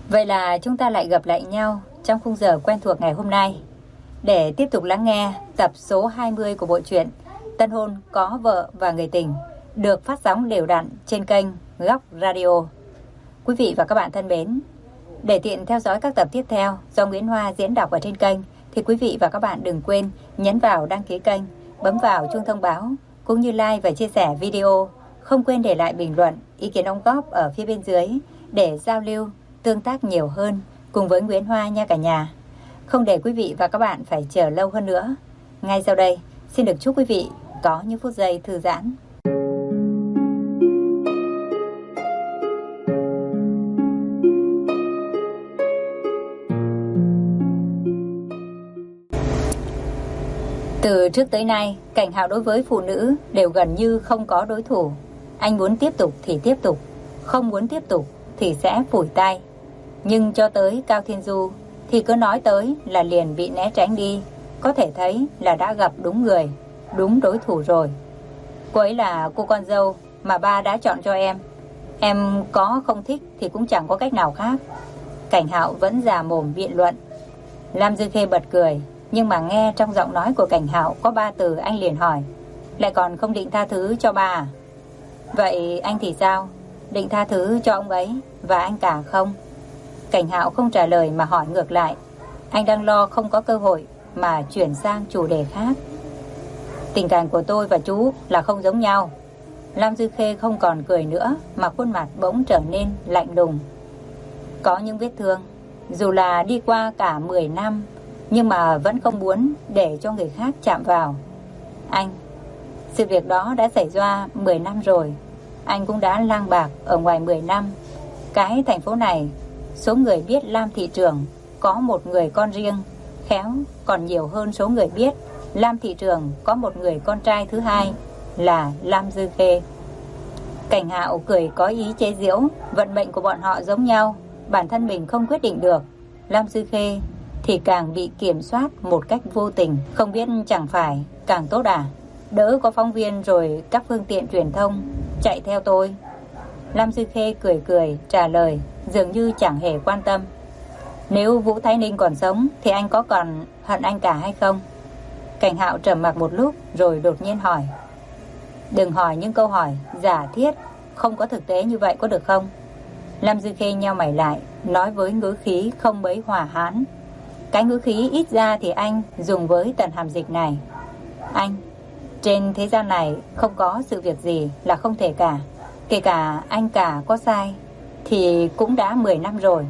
Vậy là chúng ta lại gặp lại nhau trong khung giờ quen thuộc ngày hôm nay để tiếp tục lắng nghe tập số 20 của bộ truyện Tân hôn có vợ và người tình, được phát sóng đều đặn trên kênh Góc Radio. Quý vị và các bạn thân mến, để tiện theo dõi các tập tiếp theo do Nguyễn Hoa diễn đọc ở trên kênh thì quý vị và các bạn đừng quên nhấn vào đăng ký kênh, bấm vào chuông thông báo cũng như like và chia sẻ video. Không quên để lại bình luận, ý kiến đóng góp ở phía bên dưới để giao lưu, tương tác nhiều hơn cùng với Nguyễn Hoa nha cả nhà. Không để quý vị và các bạn phải chờ lâu hơn nữa. Ngay sau đây, xin được chúc quý vị có những phút giây thư giãn. Từ trước tới nay, Cảnh Hạo đối với phụ nữ đều gần như không có đối thủ. Anh muốn tiếp tục thì tiếp tục, không muốn tiếp tục thì sẽ phủi tay. Nhưng cho tới Cao Thiên Du thì cứ nói tới là liền bị né tránh đi. Có thể thấy là đã gặp đúng người, đúng đối thủ rồi. Cô ấy là cô con dâu mà ba đã chọn cho em. Em có không thích thì cũng chẳng có cách nào khác. Cảnh Hạo vẫn già mồm biện luận. Lam Dư Khê bật cười, nhưng mà nghe trong giọng nói của Cảnh Hạo có 3 từ, anh liền hỏi: lại còn không định tha thứ cho ba à? Vậy anh thì sao? Định tha thứ cho ông ấy và anh cả không? Cảnh Hạo không trả lời mà hỏi ngược lại. Anh đang lo không có cơ hội mà chuyển sang chủ đề khác. Tình cảm của tôi và chú là không giống nhau. Lam Dư Khê không còn cười nữa mà khuôn mặt bỗng trở nên lạnh lùng. Có những vết thương, dù là đi qua cả 10 năm, nhưng mà vẫn không muốn để cho người khác chạm vào. Anh, sự việc đó đã xảy ra 10 năm rồi. Anh cũng đã lang bạc ở ngoài 10 năm. Cái thành phố này, số người biết Lam thị trưởng có một người con riêng, khéo còn nhiều hơn số người biết Lam thị trưởng có một người con trai thứ hai là Lam Dư Khê. Cảnh Hạo cười có ý chế giễu. Vận mệnh của bọn họ giống nhau, bản thân mình không quyết định được. Lam Dư Khê thì càng bị kiểm soát một cách vô tình. Không biết chẳng phải càng tốt à? Đỡ có phóng viên rồi các phương tiện truyền thông chạy theo tôi. Lam Dư Khê cười cười trả lời, dường như chẳng hề quan tâm. Nếu Vũ Thái Ninh còn sống thì anh có còn hận anh cả hay không? Cảnh Hạo trầm mặc một lúc rồi đột nhiên hỏi. Đừng hỏi những câu hỏi giả thiết, không có thực tế như vậy có được không? Lam Dư Khê nheo mày lại, nói với ngữ khí không mấy hòa hán. Cái ngữ khí ít ra thì anh dùng với Tần Hàm Dịch này. Anh, trên thế gian này không có sự việc gì là không thể cả. Kể cả anh cả có sai thì cũng đã 10 năm rồi.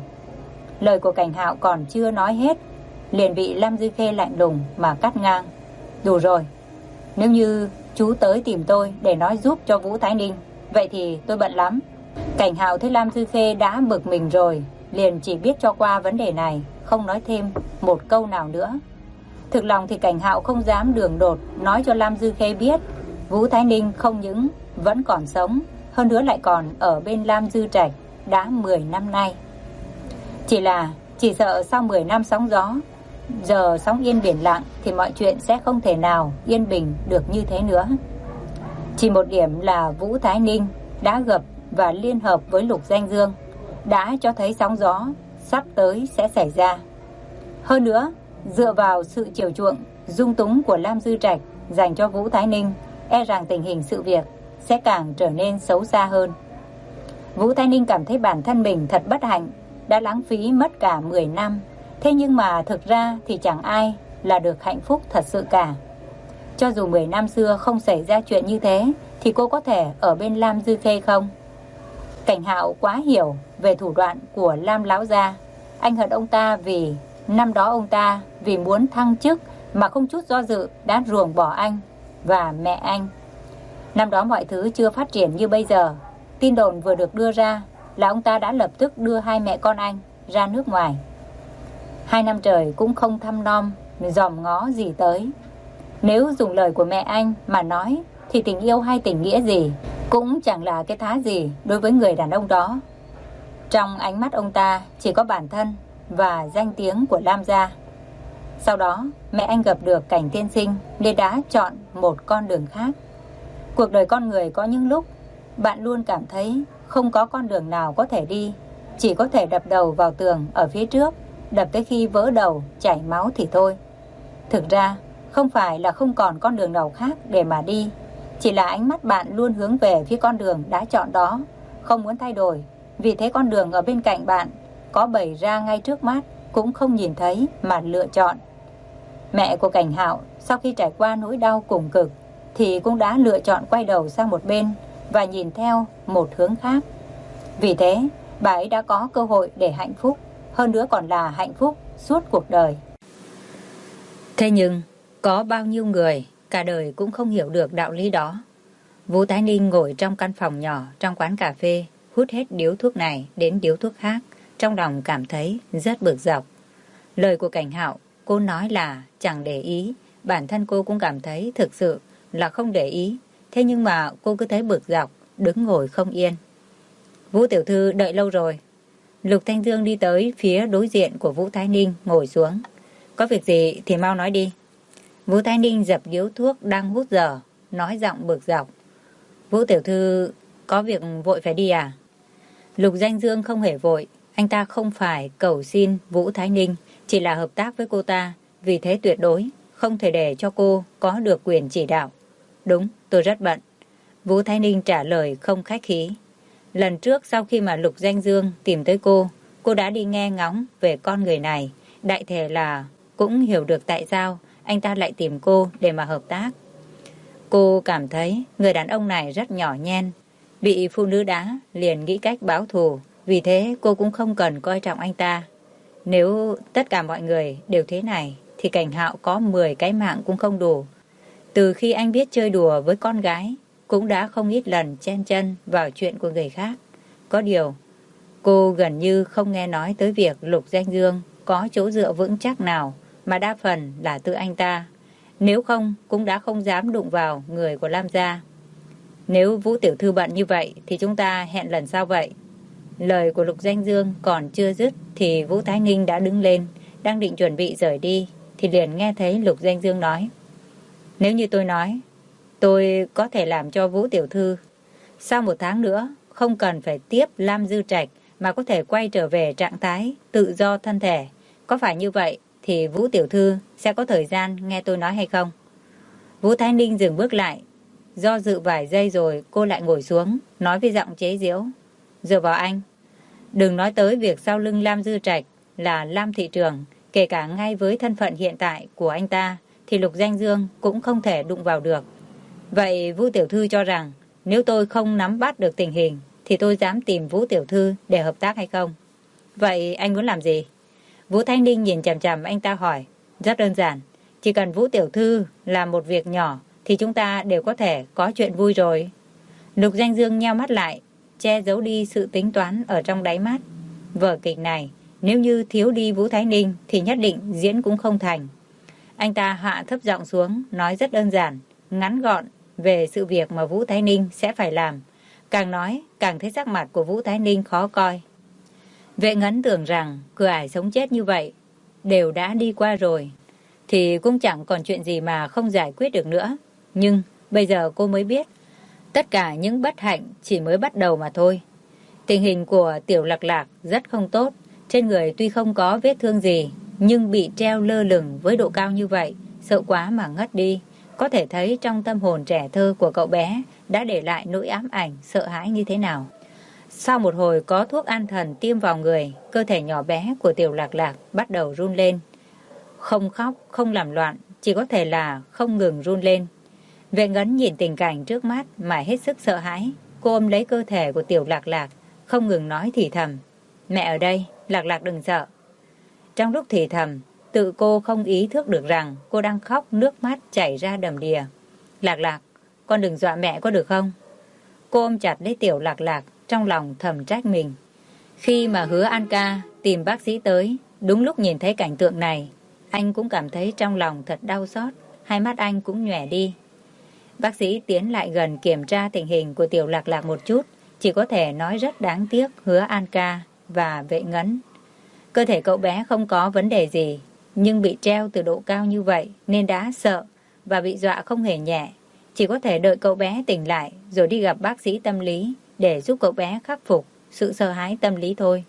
Lời của Cảnh Hạo còn chưa nói hết liền bị Lam Dư Khê lạnh lùng mà cắt ngang. Đủ rồi, nếu như chú tới tìm tôi để nói giúp cho Vũ Thái Ninh, vậy thì tôi bận lắm. Cảnh Hạo thấy Lam Dư Khê đã bực mình rồi, liền chỉ biết cho qua vấn đề này, không nói thêm một câu nào nữa. Thực lòng thì Cảnh Hạo không dám đường đột nói cho Lam Dư Khê biết Vũ Thái Ninh không những vẫn còn sống, hơn nữa lại còn ở bên Lam Dư Trạch đã 10 năm nay. Chỉ sợ sau 10 năm sóng gió, giờ sóng yên biển lặng thì mọi chuyện sẽ không thể nào yên bình được như thế nữa. Chỉ một điểm là Vũ Thái Ninh đã gặp và liên hợp với Lục Danh Dương đã cho thấy sóng gió sắp tới sẽ xảy ra. Hơn nữa, dựa vào sự chiều chuộng dung túng của Lam Dư Trạch dành cho Vũ Thái Ninh, e rằng tình hình sự việc sẽ càng trở nên xấu xa hơn. Vũ Thái Ninh cảm thấy bản thân mình thật bất hạnh, đã lãng phí mất cả 10 năm. Thế nhưng mà thực ra thì chẳng ai là được hạnh phúc thật sự cả. Cho dù 10 năm xưa không xảy ra chuyện như thế thì cô có thể ở bên Lam Dư Khê không? Cảnh Hạo quá hiểu về thủ đoạn của Lam lão gia. Anh hận ông ta vì năm đó ông ta vì muốn thăng chức mà không chút do dự đã ruồng bỏ anh và mẹ anh. Năm đó mọi thứ chưa phát triển như bây giờ. Tin đồn vừa được đưa ra là ông ta đã lập tức đưa hai mẹ con anh ra nước ngoài. 2 năm trời cũng không thăm nom dòm ngó gì tới. Nếu dùng lời của mẹ anh mà nói thì tình yêu hay tình nghĩa gì cũng chẳng là cái thá gì đối với người đàn ông đó. Trong ánh mắt ông ta chỉ có bản thân và danh tiếng của Lam gia. Sau đó mẹ anh gặp được Cảnh tiên sinh nên đã chọn một con đường khác. Cuộc đời con người có những lúc bạn luôn cảm thấy không có con đường nào có thể đi. chỉ có thể đập đầu vào tường ở phía trước, đập tới khi vỡ đầu, chảy máu thì thôi. Thực ra, không phải là không còn con đường nào khác để mà đi, chỉ là ánh mắt bạn luôn hướng về phía con đường đã chọn đó, không muốn thay đổi. Vì thế con đường ở bên cạnh bạn có bày ra ngay trước mắt cũng không nhìn thấy mà lựa chọn. Mẹ của Cảnh Hạo sau khi trải qua nỗi đau cùng cực thì cũng đã lựa chọn quay đầu sang một bên và nhìn theo một hướng khác. Vì thế, bà ấy đã có cơ hội để hạnh phúc, hơn nữa còn là hạnh phúc suốt cuộc đời. Thế nhưng, có bao nhiêu người cả đời cũng không hiểu được đạo lý đó. Vũ Thái Ninh ngồi trong căn phòng nhỏ trong quán cà phê, hút hết điếu thuốc này đến điếu thuốc khác, trong lòng cảm thấy rất bực dọc. Lời của Cảnh Hạo, cô nói là chẳng để ý, bản thân cô cũng cảm thấy thực sự là không để ý. Thế nhưng mà cô cứ thấy bực dọc, đứng ngồi không yên. Vũ tiểu thư đợi lâu rồi. Lục Thanh Dương đi tới phía đối diện của Vũ Thái Ninh ngồi xuống. Có việc gì thì mau nói đi. Vũ Thái Ninh dập điếu thuốc đang hút dở, nói giọng bực dọc. Vũ tiểu thư có việc vội phải đi à? Lục Danh Dương không hề vội, anh ta không phải cầu xin Vũ Thái Ninh, chỉ là hợp tác với cô ta, vì thế tuyệt đối không thể để cho cô có được quyền chỉ đạo. Đúng, tôi rất bận. Vũ Thái Ninh trả lời không khách khí. Lần trước sau khi mà Lục Danh Dương tìm tới cô đã đi nghe ngóng về con người này, đại thể là cũng hiểu được tại sao anh ta lại tìm cô để mà hợp tác. Cô cảm thấy người đàn ông này rất nhỏ nhen, bị phụ nữ đá liền nghĩ cách báo thù, vì thế cô cũng không cần coi trọng anh ta. Nếu tất cả mọi người đều thế này thì Cảnh Hạo có 10 cái mạng cũng không đủ. Từ khi anh biết chơi đùa với con gái, cũng đã không ít lần chen chân vào chuyện của người khác. Có điều, cô gần như không nghe nói tới việc Lục Danh Dương có chỗ dựa vững chắc nào, mà đa phần là tự anh ta. Nếu không, cũng đã không dám đụng vào người của Lam gia. Nếu Vũ tiểu thư bận như vậy thì chúng ta hẹn lần sau vậy. Lời của Lục Danh Dương còn chưa dứt thì Vũ Thái Ninh đã đứng lên, đang định chuẩn bị rời đi thì liền nghe thấy Lục Danh Dương nói: Nếu như tôi nói, tôi có thể làm cho Vũ tiểu thư sau 1 tháng nữa không cần phải tiếp Lam Dư Trạch mà có thể quay trở về trạng thái tự do thân thể. Có phải như vậy thì Vũ tiểu thư sẽ có thời gian nghe tôi nói hay không? Vũ Thái Ninh dừng bước lại, do dự vài giây rồi cô lại ngồi xuống, nói với giọng chế giễu: Dựa vào anh. Đừng nói tới việc sau lưng Lam Dư Trạch là Lam thị trường, kể cả ngay với thân phận hiện tại của anh ta thì Lục Danh Dương cũng không thể đụng vào được. Vậy Vũ tiểu thư cho rằng nếu tôi không nắm bắt được tình hình thì tôi dám tìm Vũ tiểu thư để hợp tác hay không? Vậy anh muốn làm gì? Vũ Thanh Ninh nhìn chằm chằm anh ta hỏi. Rất đơn giản, chỉ cần Vũ tiểu thư làm một việc nhỏ thì chúng ta đều có thể có chuyện vui rồi. Lục Danh Dương nheo mắt lại, che giấu đi sự tính toán ở trong đáy mắt. Vở kịch này nếu như thiếu đi Vũ Thái Ninh thì nhất định diễn cũng không thành. Anh ta hạ thấp giọng xuống, nói rất đơn giản, ngắn gọn về sự việc mà Vũ Thái Ninh sẽ phải làm. Càng nói càng thấy sắc mặt của Vũ Thái Ninh khó coi. Vệ Ngấn tưởng rằng cửa ải sống chết như vậy đều đã đi qua rồi thì cũng chẳng còn chuyện gì mà không giải quyết được nữa. Nhưng bây giờ cô mới biết tất cả những bất hạnh chỉ mới bắt đầu mà thôi. Tình hình của Tiểu Lạc Lạc rất không tốt. Trên người tuy không có vết thương gì nhưng bị treo lơ lửng với độ cao như vậy, sợ quá mà ngất đi. Có thể thấy trong tâm hồn trẻ thơ của cậu bé đã để lại nỗi ám ảnh sợ hãi như thế nào. Sau một hồi có thuốc an thần tiêm vào người, cơ thể nhỏ bé của Tiểu Lạc Lạc bắt đầu run lên. Không khóc, không làm loạn, chỉ có thể là không ngừng run lên. Vệ Ngấn nhìn tình cảnh trước mắt mà hết sức sợ hãi. Cô ôm lấy cơ thể của Tiểu Lạc Lạc, không ngừng nói thì thầm: Mẹ ở đây, Lạc Lạc đừng sợ. Trong lúc thì thầm, tự cô không ý thức được rằng cô đang khóc, nước mắt chảy ra đầm đìa. Lạc Lạc, con đừng dọa mẹ có được không? Cô ôm chặt lấy Tiểu Lạc Lạc, trong lòng thầm trách mình. Khi mà Hứa An ca tìm bác sĩ tới, đúng lúc nhìn thấy cảnh tượng này, anh cũng cảm thấy trong lòng thật đau xót, hai mắt anh cũng nhòe đi. Bác sĩ tiến lại gần kiểm tra tình hình của Tiểu Lạc Lạc một chút, chỉ có thể nói rất đáng tiếc Hứa An ca và Vệ Ngấn. Cơ thể cậu bé không có vấn đề gì, nhưng bị treo từ độ cao như vậy nên đã sợ và bị dọa không hề nhẹ. Chỉ có thể đợi cậu bé tỉnh lại rồi đi gặp bác sĩ tâm lý để giúp cậu bé khắc phục sự sợ hãi tâm lý thôi.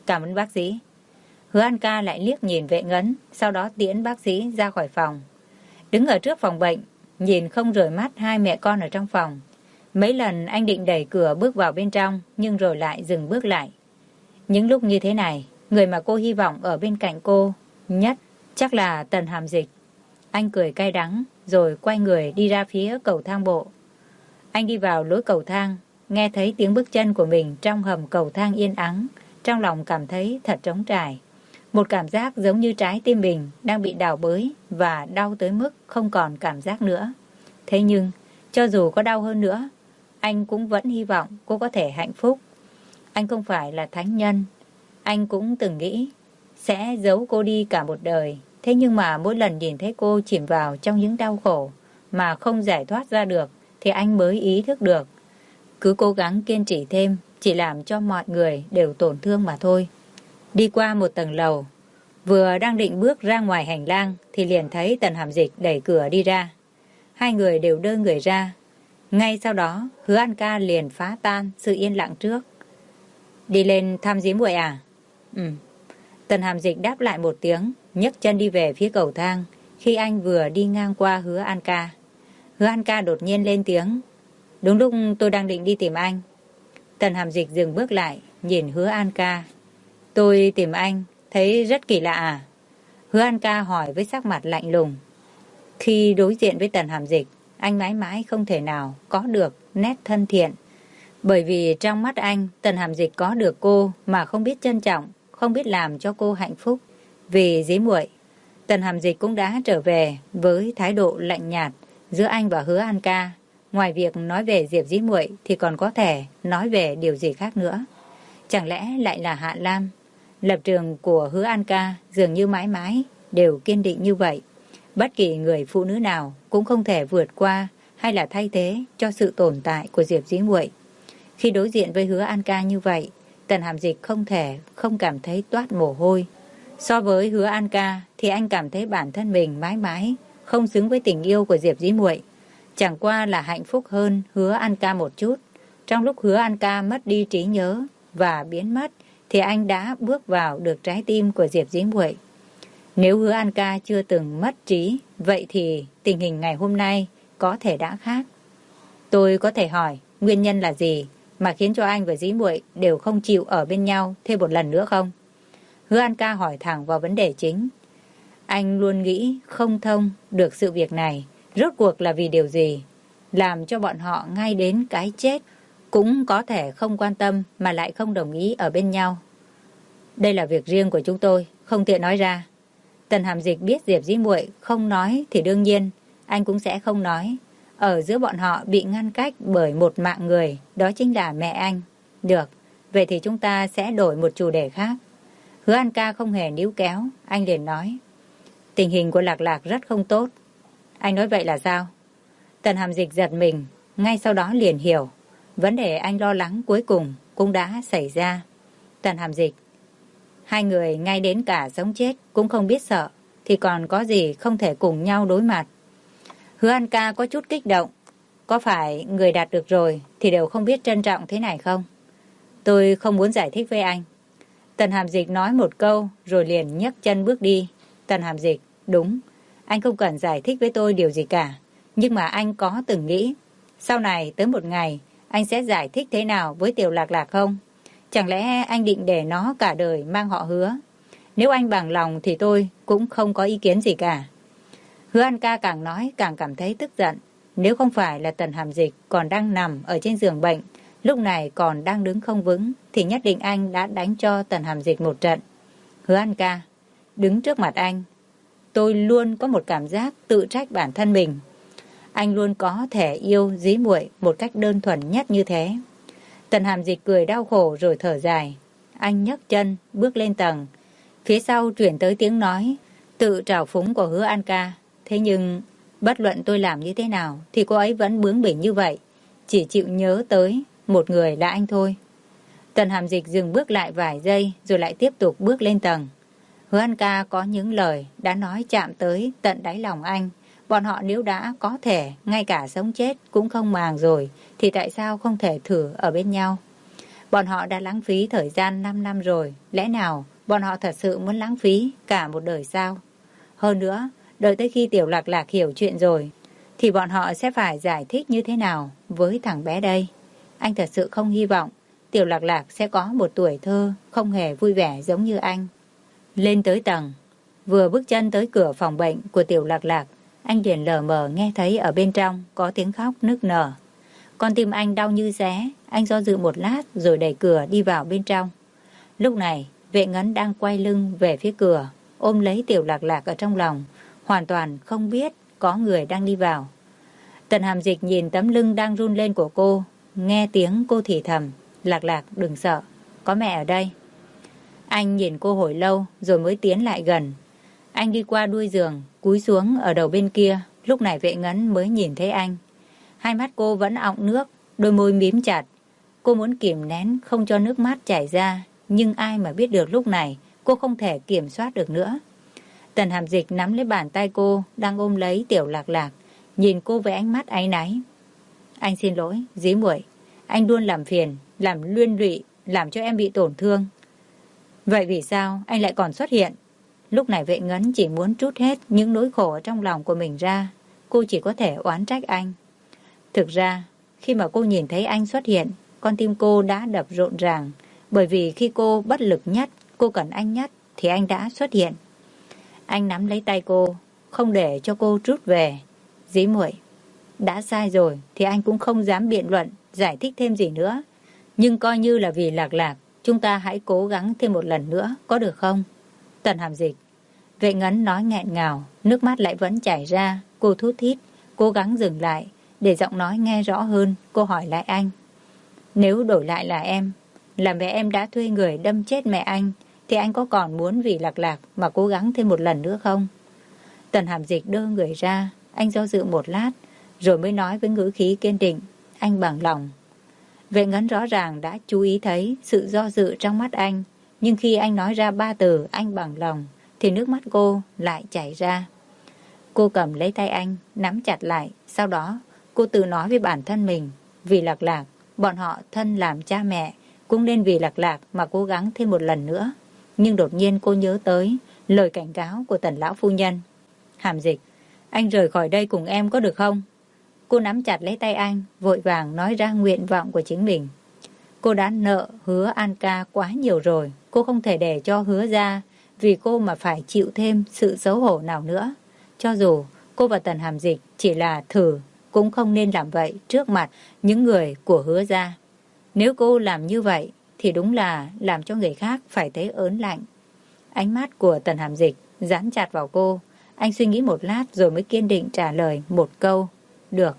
Cảm ơn bác sĩ. Hứa An Ca lại liếc nhìn Vệ Ngấn, sau đó tiễn bác sĩ ra khỏi phòng. Đứng ở trước phòng bệnh, nhìn không rời mắt hai mẹ con ở trong phòng. Mấy lần anh định đẩy cửa bước vào bên trong, nhưng rồi lại dừng bước lại. Những lúc như thế này, người mà cô hy vọng ở bên cạnh cô nhất chắc là Tần Hàm Dịch. Anh cười cay đắng, rồi quay người đi ra phía cầu thang bộ. Anh đi vào lối cầu thang, nghe thấy tiếng bước chân của mình trong hầm cầu thang yên ắng, trong lòng cảm thấy thật trống trải. Một cảm giác giống như trái tim mình đang bị đào bới và đau tới mức không còn cảm giác nữa. Thế nhưng, cho dù có đau hơn nữa, anh cũng vẫn hy vọng cô có thể hạnh phúc. Anh không phải là thánh nhân. Anh cũng từng nghĩ sẽ giấu cô đi cả một đời. Thế nhưng mà mỗi lần nhìn thấy cô chìm vào trong những đau khổ mà không giải thoát ra được, thì anh mới ý thức được. Cứ cố gắng kiên trì thêm, chỉ làm cho mọi người đều tổn thương mà thôi. Đi qua một tầng lầu, vừa đang định bước ra ngoài hành lang thì liền thấy Tần Hàm Dịch đẩy cửa đi ra. Hai người đều đơ người ra. Ngay sau đó, Hứa An Ca liền phá tan sự yên lặng trước. Đi lên thăm dí muội à? Tần Hàm Dịch đáp lại một tiếng, nhấc chân đi về phía cầu thang. Khi anh vừa đi ngang qua Hứa An Ca, Hứa An Ca đột nhiên lên tiếng. Đúng lúc tôi đang định đi tìm anh. Tần Hàm Dịch dừng bước lại, nhìn Hứa An Ca. Tôi tìm anh, thấy rất kỳ lạ à? Hứa An Ca hỏi với sắc mặt lạnh lùng. Khi đối diện với Tần Hàm Dịch, anh mãi mãi không thể nào có được nét thân thiện. Bởi vì trong mắt anh, Tần Hàm Dịch có được cô mà không biết trân trọng, không biết làm cho cô hạnh phúc. Vì dí muội, Tần Hàm Dịch cũng đã trở về với thái độ lạnh nhạt giữa anh và Hứa An Ca. Ngoài việc nói về Diệp dí muội thì còn có thể nói về điều gì khác nữa. Chẳng lẽ lại là Hạ Lam? Lập trường của Hứa An Ca dường như mãi mãi đều kiên định như vậy. Bất kỳ người phụ nữ nào cũng không thể vượt qua hay là thay thế cho sự tồn tại của Diệp dí muội. Khi đối diện với Hứa An Ca như vậy, Tần Hàm Dịch không thể không cảm thấy toát mồ hôi. So với Hứa An Ca thì anh cảm thấy bản thân mình mãi mãi không xứng với tình yêu của Diệp dí muội. Chẳng qua là hạnh phúc hơn Hứa An Ca một chút. Trong lúc Hứa An Ca mất đi trí nhớ và biến mất thì anh đã bước vào được trái tim của Diệp dí muội. Nếu Hứa An Ca chưa từng mất trí, vậy thì tình hình ngày hôm nay có thể đã khác. Tôi có thể hỏi nguyên nhân là gì mà khiến cho anh và dí muội đều không chịu ở bên nhau thêm một lần nữa không? Hứa An Ca hỏi thẳng vào vấn đề chính. Anh luôn nghĩ không thông được sự việc này rốt cuộc là vì điều gì, làm cho bọn họ ngay đến cái chết cũng có thể không quan tâm mà lại không đồng ý ở bên nhau. Đây là việc riêng của chúng tôi, không tiện nói ra. Tần Hàm Dịch biết Diệp dí muội không nói thì đương nhiên anh cũng sẽ không nói. Ở giữa bọn họ bị ngăn cách bởi một mạng người, đó chính là mẹ anh. Được, vậy thì chúng ta sẽ đổi một chủ đề khác. Hứa An Ca không hề níu kéo, anh liền nói. Tình hình của Lạc Lạc rất không tốt. Anh nói vậy là sao? Tần Hàm Dịch giật mình, ngay sau đó liền hiểu. Vấn đề anh lo lắng cuối cùng cũng đã xảy ra. Tần Hàm Dịch, hai người ngay đến cả sống chết cũng không biết sợ, thì còn có gì không thể cùng nhau đối mặt. Hứa An Ca có chút kích động. Có phải người đạt được rồi thì đều không biết trân trọng thế này không? Tôi không muốn giải thích với anh. Tần Hàm Dịch nói một câu rồi liền nhấc chân bước đi. Tần Hàm Dịch, đúng, anh không cần giải thích với tôi điều gì cả. Nhưng mà anh có từng nghĩ sau này tới một ngày anh sẽ giải thích thế nào với Tiểu Lạc Lạc không? Chẳng lẽ anh định để nó cả đời mang họ Hứa? Nếu anh bằng lòng thì tôi cũng không có ý kiến gì cả. Hứa An Ca càng nói càng cảm thấy tức giận. Nếu không phải là Tần Hàm Dịch còn đang nằm ở trên giường bệnh, lúc này còn đang đứng không vững, thì nhất định anh đã đánh cho Tần Hàm Dịch một trận. Hứa An Ca, đứng trước mặt anh, tôi luôn có một cảm giác tự trách bản thân mình. Anh luôn có thể yêu dí muội một cách đơn thuần nhất như thế. Tần Hàm Dịch cười đau khổ rồi thở dài. Anh nhấc chân bước lên tầng. Phía sau chuyển tới tiếng nói tự trào phúng của Hứa An Ca. Thế nhưng bất luận tôi làm như thế nào thì cô ấy vẫn bướng bỉnh như vậy, chỉ chịu nhớ tới một người là anh thôi. Tần Hàm Dịch dừng bước lại vài giây rồi lại tiếp tục bước lên tầng. Hứa An Ca có những lời đã nói chạm tới tận đáy lòng anh. Bọn họ nếu đã có thể ngay cả sống chết cũng không màng rồi thì tại sao không thể thử ở bên nhau? Bọn họ đã lãng phí thời gian 5 năm rồi, lẽ nào bọn họ thật sự muốn lãng phí cả một đời sao? Hơn nữa, đợi tới khi Tiểu Lạc Lạc hiểu chuyện rồi, thì bọn họ sẽ phải giải thích như thế nào với thằng bé đây? Anh thật sự không hy vọng Tiểu Lạc Lạc sẽ có một tuổi thơ không hề vui vẻ giống như anh. Lên tới tầng, vừa bước chân tới cửa phòng bệnh của Tiểu Lạc Lạc, anh liền lờ mờ nghe thấy ở bên trong có tiếng khóc nức nở. Con tim anh đau như xé, anh do dự một lát rồi đẩy cửa đi vào bên trong. Lúc này, Vệ Ngấn đang quay lưng về phía cửa, ôm lấy Tiểu Lạc Lạc ở trong lòng, hoàn toàn không biết có người đang đi vào. Tần Hàm Dịch nhìn tấm lưng đang run lên của cô, nghe tiếng cô thì thầm, Lạc Lạc đừng sợ, có mẹ ở đây. Anh nhìn cô hồi lâu rồi mới tiến lại gần. Anh đi qua đuôi giường, cúi xuống ở đầu bên kia, lúc này Vệ Ngấn mới nhìn thấy anh. Hai mắt cô vẫn ọng nước, đôi môi mím chặt. Cô muốn kìm nén không cho nước mắt chảy ra, nhưng ai mà biết được lúc này cô không thể kiểm soát được nữa. Tần Hàm Dịch nắm lấy bàn tay cô đang ôm lấy Tiểu Lạc Lạc, nhìn cô với ánh mắt áy náy. Anh xin lỗi, dí muội, anh luôn làm phiền, làm liên lụy, làm cho em bị tổn thương. Vậy vì sao anh lại còn xuất hiện? Lúc này Vệ Ngấn chỉ muốn trút hết những nỗi khổ ở trong lòng của mình ra. Cô chỉ có thể oán trách anh. Thực ra, khi mà cô nhìn thấy anh xuất hiện, con tim cô đã đập rộn ràng. Bởi vì khi cô bất lực nhất, cô cần anh nhất, thì anh đã xuất hiện. Anh nắm lấy tay cô, không để cho cô rút về. Dí muội, đã sai rồi thì anh cũng không dám biện luận, giải thích thêm gì nữa. Nhưng coi như là vì Lạc Lạc, chúng ta hãy cố gắng thêm một lần nữa, có được không? Tần Hàm Dịch. Vệ Ngấn nói nghẹn ngào, nước mắt lại vẫn chảy ra. Cô thút thít, cố gắng dừng lại, để giọng nói nghe rõ hơn. Cô hỏi lại anh. Nếu đổi lại là mẹ em đã thuê người đâm chết mẹ anh, thì anh có còn muốn vì Lạc Lạc mà cố gắng thêm một lần nữa không? Tần Hàm Dịch đưa người ra, anh do dự một lát, rồi mới nói với ngữ khí kiên định. Anh bằng lòng. Vệ Ngấn rõ ràng đã chú ý thấy sự do dự trong mắt anh, nhưng khi anh nói ra 3 từ anh bằng lòng, thì nước mắt cô lại chảy ra. Cô cầm lấy tay anh, nắm chặt lại, sau đó cô tự nói với bản thân mình, vì Lạc Lạc, bọn họ thân làm cha mẹ, cũng nên vì Lạc Lạc mà cố gắng thêm một lần nữa. Nhưng đột nhiên cô nhớ tới lời cảnh cáo của Tần lão phu nhân. Hàm Dịch, anh rời khỏi đây cùng em có được không? Cô nắm chặt lấy tay anh, vội vàng nói ra nguyện vọng của chính mình. Cô đã nợ Hứa An ca quá nhiều rồi, cô không thể để cho Hứa ra vì cô mà phải chịu thêm sự xấu hổ nào nữa. Cho dù cô và Tần Hàm Dịch chỉ là thử, cũng không nên làm vậy trước mặt những người của Hứa ra. Nếu cô làm như vậy thì đúng là làm cho người khác phải thấy ớn lạnh. Ánh mắt của Tần Hàm Dịch dán chặt vào cô. Anh suy nghĩ một lát rồi mới kiên định trả lời một câu. Được.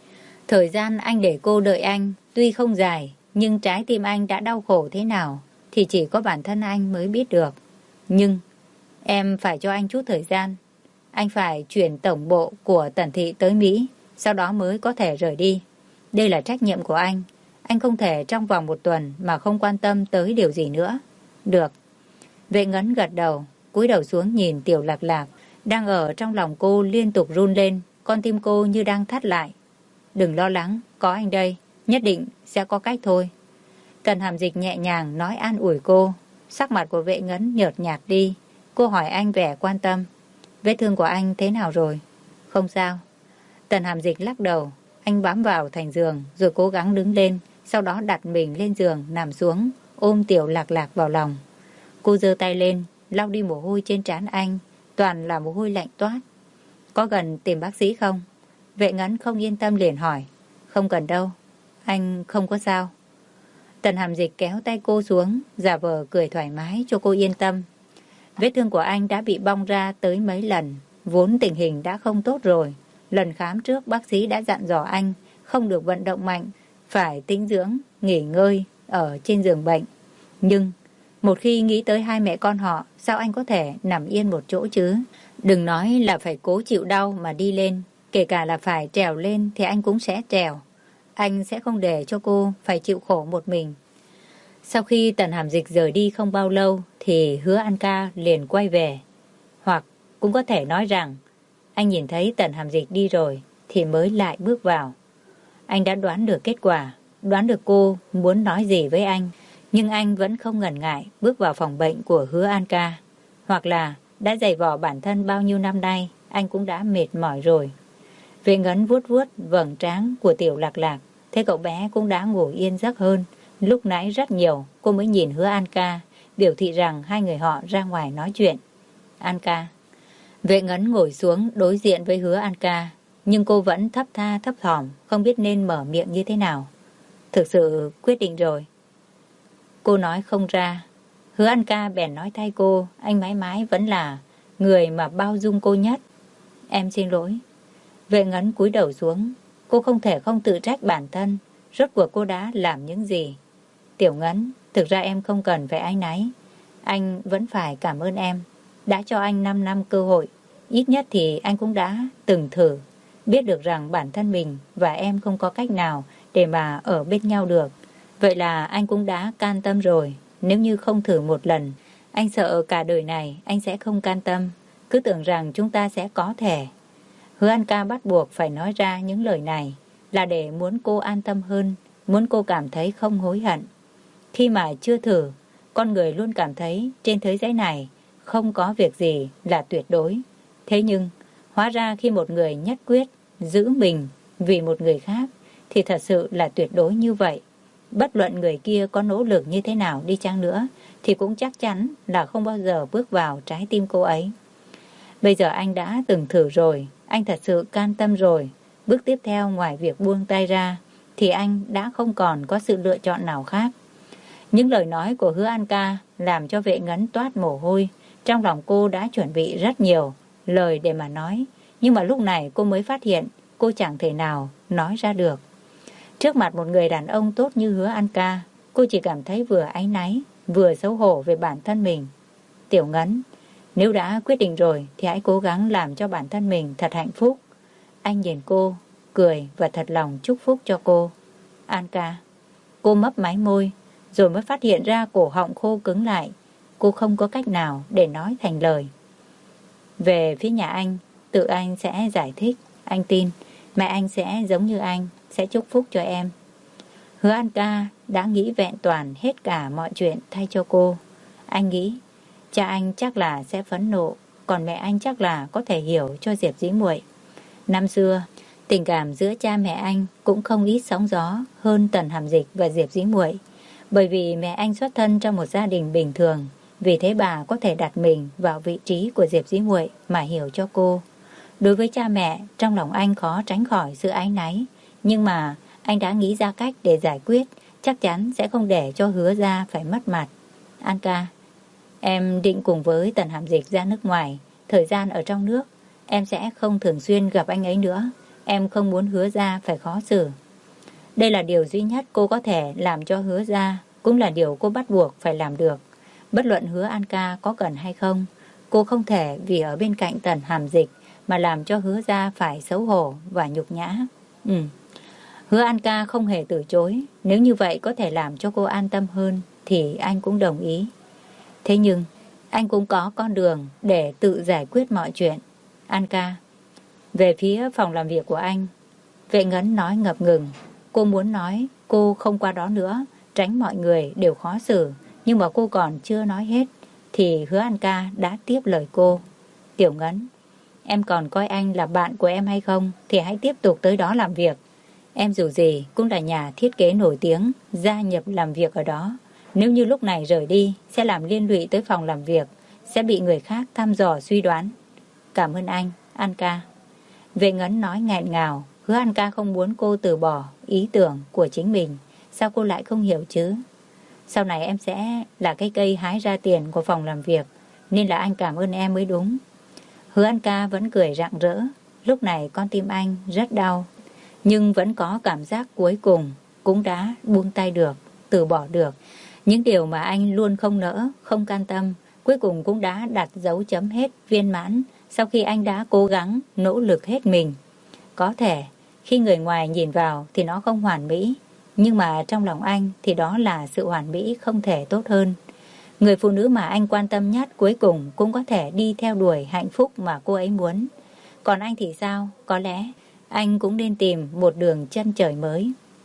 Thời gian anh để cô đợi anh tuy không dài, nhưng trái tim anh đã đau khổ thế nào thì chỉ có bản thân anh mới biết được. Nhưng em phải cho anh chút thời gian. Anh phải chuyển tổng bộ của Tần thị tới Mỹ, sau đó mới có thể rời đi. Đây là trách nhiệm của anh. Anh không thể trong vòng 1 tuần mà không quan tâm tới điều gì nữa. Được. Vệ Ngấn gật đầu, cúi đầu xuống nhìn Tiểu Lạc Lạc đang ở trong lòng cô liên tục run lên, con tim cô như đang thắt lại. Đừng lo lắng, có anh đây, nhất định sẽ có cách thôi. Tần Hàm Dịch nhẹ nhàng nói an ủi cô. Sắc mặt của Vệ Ngấn nhợt nhạt đi. Cô hỏi anh vẻ quan tâm. Vết thương của anh thế nào rồi? Không sao. Tần Hàm Dịch lắc đầu. Anh bám vào thành giường rồi cố gắng đứng lên, sau đó đặt mình lên giường nằm xuống, ôm Tiểu Lạc Lạc vào lòng. Cô giơ tay lên, lau đi mồ hôi trên trán anh, toàn là mồ hôi lạnh toát. Có cần tìm bác sĩ không? Vệ Ngấn không yên tâm liền hỏi. Không cần đâu, anh không có sao. Tần Hàm Dịch kéo tay cô xuống, giả vờ cười thoải mái cho cô yên tâm. Vết thương của anh đã bị bong ra tới mấy lần, vốn tình hình đã không tốt rồi. Lần khám trước bác sĩ đã dặn dò anh không được vận động mạnh, phải tĩnh dưỡng, nghỉ ngơi ở trên giường bệnh. Nhưng một khi nghĩ tới hai mẹ con họ, sao anh có thể nằm yên một chỗ chứ? Đừng nói là phải cố chịu đau mà đi lên, kể cả là phải trèo lên thì anh cũng sẽ trèo. Anh sẽ không để cho cô phải chịu khổ một mình. Sau khi Tần Hàm Dịch rời đi không bao lâu thì Hứa An ca liền quay về. Hoặc cũng có thể nói rằng anh nhìn thấy Tần Hàm Dịch đi rồi thì mới lại bước vào. Anh đã đoán được kết quả. đoán được cô muốn nói gì với anh, nhưng anh vẫn không ngần ngại bước vào phòng bệnh của Hứa An Ca. Hoặc là đã giày vò bản thân bao nhiêu năm nay, anh cũng đã mệt mỏi rồi. Vệ Ngấn vuốt vuốt vầng trán của Tiểu Lạc Lạc, thấy cậu bé cũng đã ngủ yên giấc hơn. Lúc nãy rất nhiều, cô mới nhìn Hứa An Ca, biểu thị rằng hai người họ ra ngoài nói chuyện. An Ca. Vệ Ngấn ngồi xuống đối diện với Hứa An Ca, nhưng cô vẫn thấp tha thấp thỏm, không biết nên mở miệng như thế nào. Thực sự quyết định rồi. Cô nói không ra. Hứa An Ca bèn nói thay cô, anh mãi mãi vẫn là người mà bao dung cô nhất. Em xin lỗi. Vệ Ngấn cúi đầu xuống, cô không thể không tự trách bản thân, rốt cuộc cô đã làm những gì. Tiểu Ngấn, thực ra em không cần phải áy náy. Anh vẫn phải cảm ơn em, đã cho anh 5 năm cơ hội. Ít nhất thì anh cũng đã từng thử, biết được rằng bản thân mình và em không có cách nào để mà ở bên nhau được. Vậy là anh cũng đã can tâm rồi. Nếu như không thử một lần, anh sợ cả đời này anh sẽ không can tâm, cứ tưởng rằng chúng ta sẽ có thể. Hứa An Ca bắt buộc phải nói ra những lời này là để muốn cô an tâm hơn, muốn cô cảm thấy không hối hận. Khi mà chưa thử, con người luôn cảm thấy trên thế giới này không có việc gì là tuyệt đối. Thế nhưng, hóa ra khi một người nhất quyết giữ mình vì một người khác thì thật sự là tuyệt đối như vậy. Bất luận người kia có nỗ lực như thế nào đi chăng nữa thì cũng chắc chắn là không bao giờ bước vào trái tim cô ấy. Bây giờ anh đã từng thử rồi, anh thật sự can tâm rồi. Bước tiếp theo ngoài việc buông tay ra thì anh đã không còn có sự lựa chọn nào khác. Những lời nói của Hứa An Ca làm cho Vệ Ngấn toát mồ hôi. Trong lòng cô đã chuẩn bị rất nhiều lời để mà nói, nhưng mà lúc này cô mới phát hiện cô chẳng thể nào nói ra được. Trước mặt một người đàn ông tốt như Hứa An Ca, cô chỉ cảm thấy vừa áy náy, vừa xấu hổ về bản thân mình. Tiểu Ngấn, nếu đã quyết định rồi thì hãy cố gắng làm cho bản thân mình thật hạnh phúc. Anh nhìn cô, cười và thật lòng chúc phúc cho cô. An Ca. Cô mấp máy môi, rồi mới phát hiện ra cổ họng khô cứng lại. Cô không có cách nào để nói thành lời. Về phía nhà anh, tự anh sẽ giải thích. Anh tin mẹ anh sẽ giống như anh, sẽ chúc phúc cho em. Hứa An Ca đã nghĩ vẹn toàn hết cả mọi chuyện thay cho cô. Anh nghĩ cha anh chắc là sẽ phẫn nộ, còn mẹ anh chắc là có thể hiểu cho Diệp Dĩ Muội. Năm xưa, tình cảm giữa cha mẹ anh cũng không ít sóng gió hơn Tần Hàm Dịch và Diệp Dĩ Muội, bởi vì mẹ anh xuất thân trong một gia đình bình thường, vì thế bà có thể đặt mình vào vị trí của Diệp Dĩ Muội mà hiểu cho cô. Đối với cha mẹ, trong lòng anh khó tránh khỏi sự áy náy, nhưng mà anh đã nghĩ ra cách để giải quyết, chắc chắn sẽ không để cho Hứa gia phải mất mặt. An Ca, em định cùng với Tần Hàm Dịch ra nước ngoài, thời gian ở trong nước em sẽ không thường xuyên gặp anh ấy nữa. Em không muốn Hứa gia phải khó xử. Đây là điều duy nhất cô có thể làm cho Hứa gia, cũng là điều cô bắt buộc phải làm được. Bất luận Hứa An Ca có cần hay không, cô không thể vì ở bên cạnh Tần Hàm Dịch mà làm cho Hứa gia phải xấu hổ và nhục nhã. Hứa An Ca không hề từ chối. Nếu như vậy có thể làm cho cô an tâm hơn thì anh cũng đồng ý. Thế nhưng anh cũng có con đường để tự giải quyết mọi chuyện. An Ca. Về phía phòng làm việc của anh, Vệ Ngấn nói ngập ngừng. Cô muốn nói cô không qua đó nữa, tránh mọi người đều khó xử, nhưng mà cô còn chưa nói hết thì Hứa An Ca đã tiếp lời cô. Tiểu Ngấn, em còn coi anh là bạn của em hay không thì hãy tiếp tục tới đó làm việc. Em dù gì cũng là nhà thiết kế nổi tiếng, gia nhập làm việc ở đó. Nếu như lúc này rời đi sẽ làm liên lụy tới phòng làm việc, sẽ bị người khác thăm dò suy đoán. Cảm ơn anh, An Ca. Vệ Ngấn nói nghẹn ngào. Hứa An Ca không muốn cô từ bỏ ý tưởng của chính mình. Sao cô lại không hiểu chứ? Sau này em sẽ là cái cây hái ra tiền của phòng làm việc, nên là anh cảm ơn em mới đúng. Hứa An Ca vẫn cười rạng rỡ. Lúc này con tim anh rất đau, nhưng vẫn có cảm giác cuối cùng cũng đã buông tay được, từ bỏ được. Những điều mà anh luôn không nỡ, không can tâm, cuối cùng cũng đã đặt dấu chấm hết viên mãn sau khi anh đã cố gắng, nỗ lực hết mình. Có thể khi người ngoài nhìn vào thì nó không hoàn mỹ, nhưng mà trong lòng anh thì đó là sự hoàn mỹ không thể tốt hơn. Người phụ nữ mà anh quan tâm nhất cuối cùng cũng có thể đi theo đuổi hạnh phúc mà cô ấy muốn. Còn anh thì sao? Có lẽ anh cũng nên tìm một đường chân trời mới.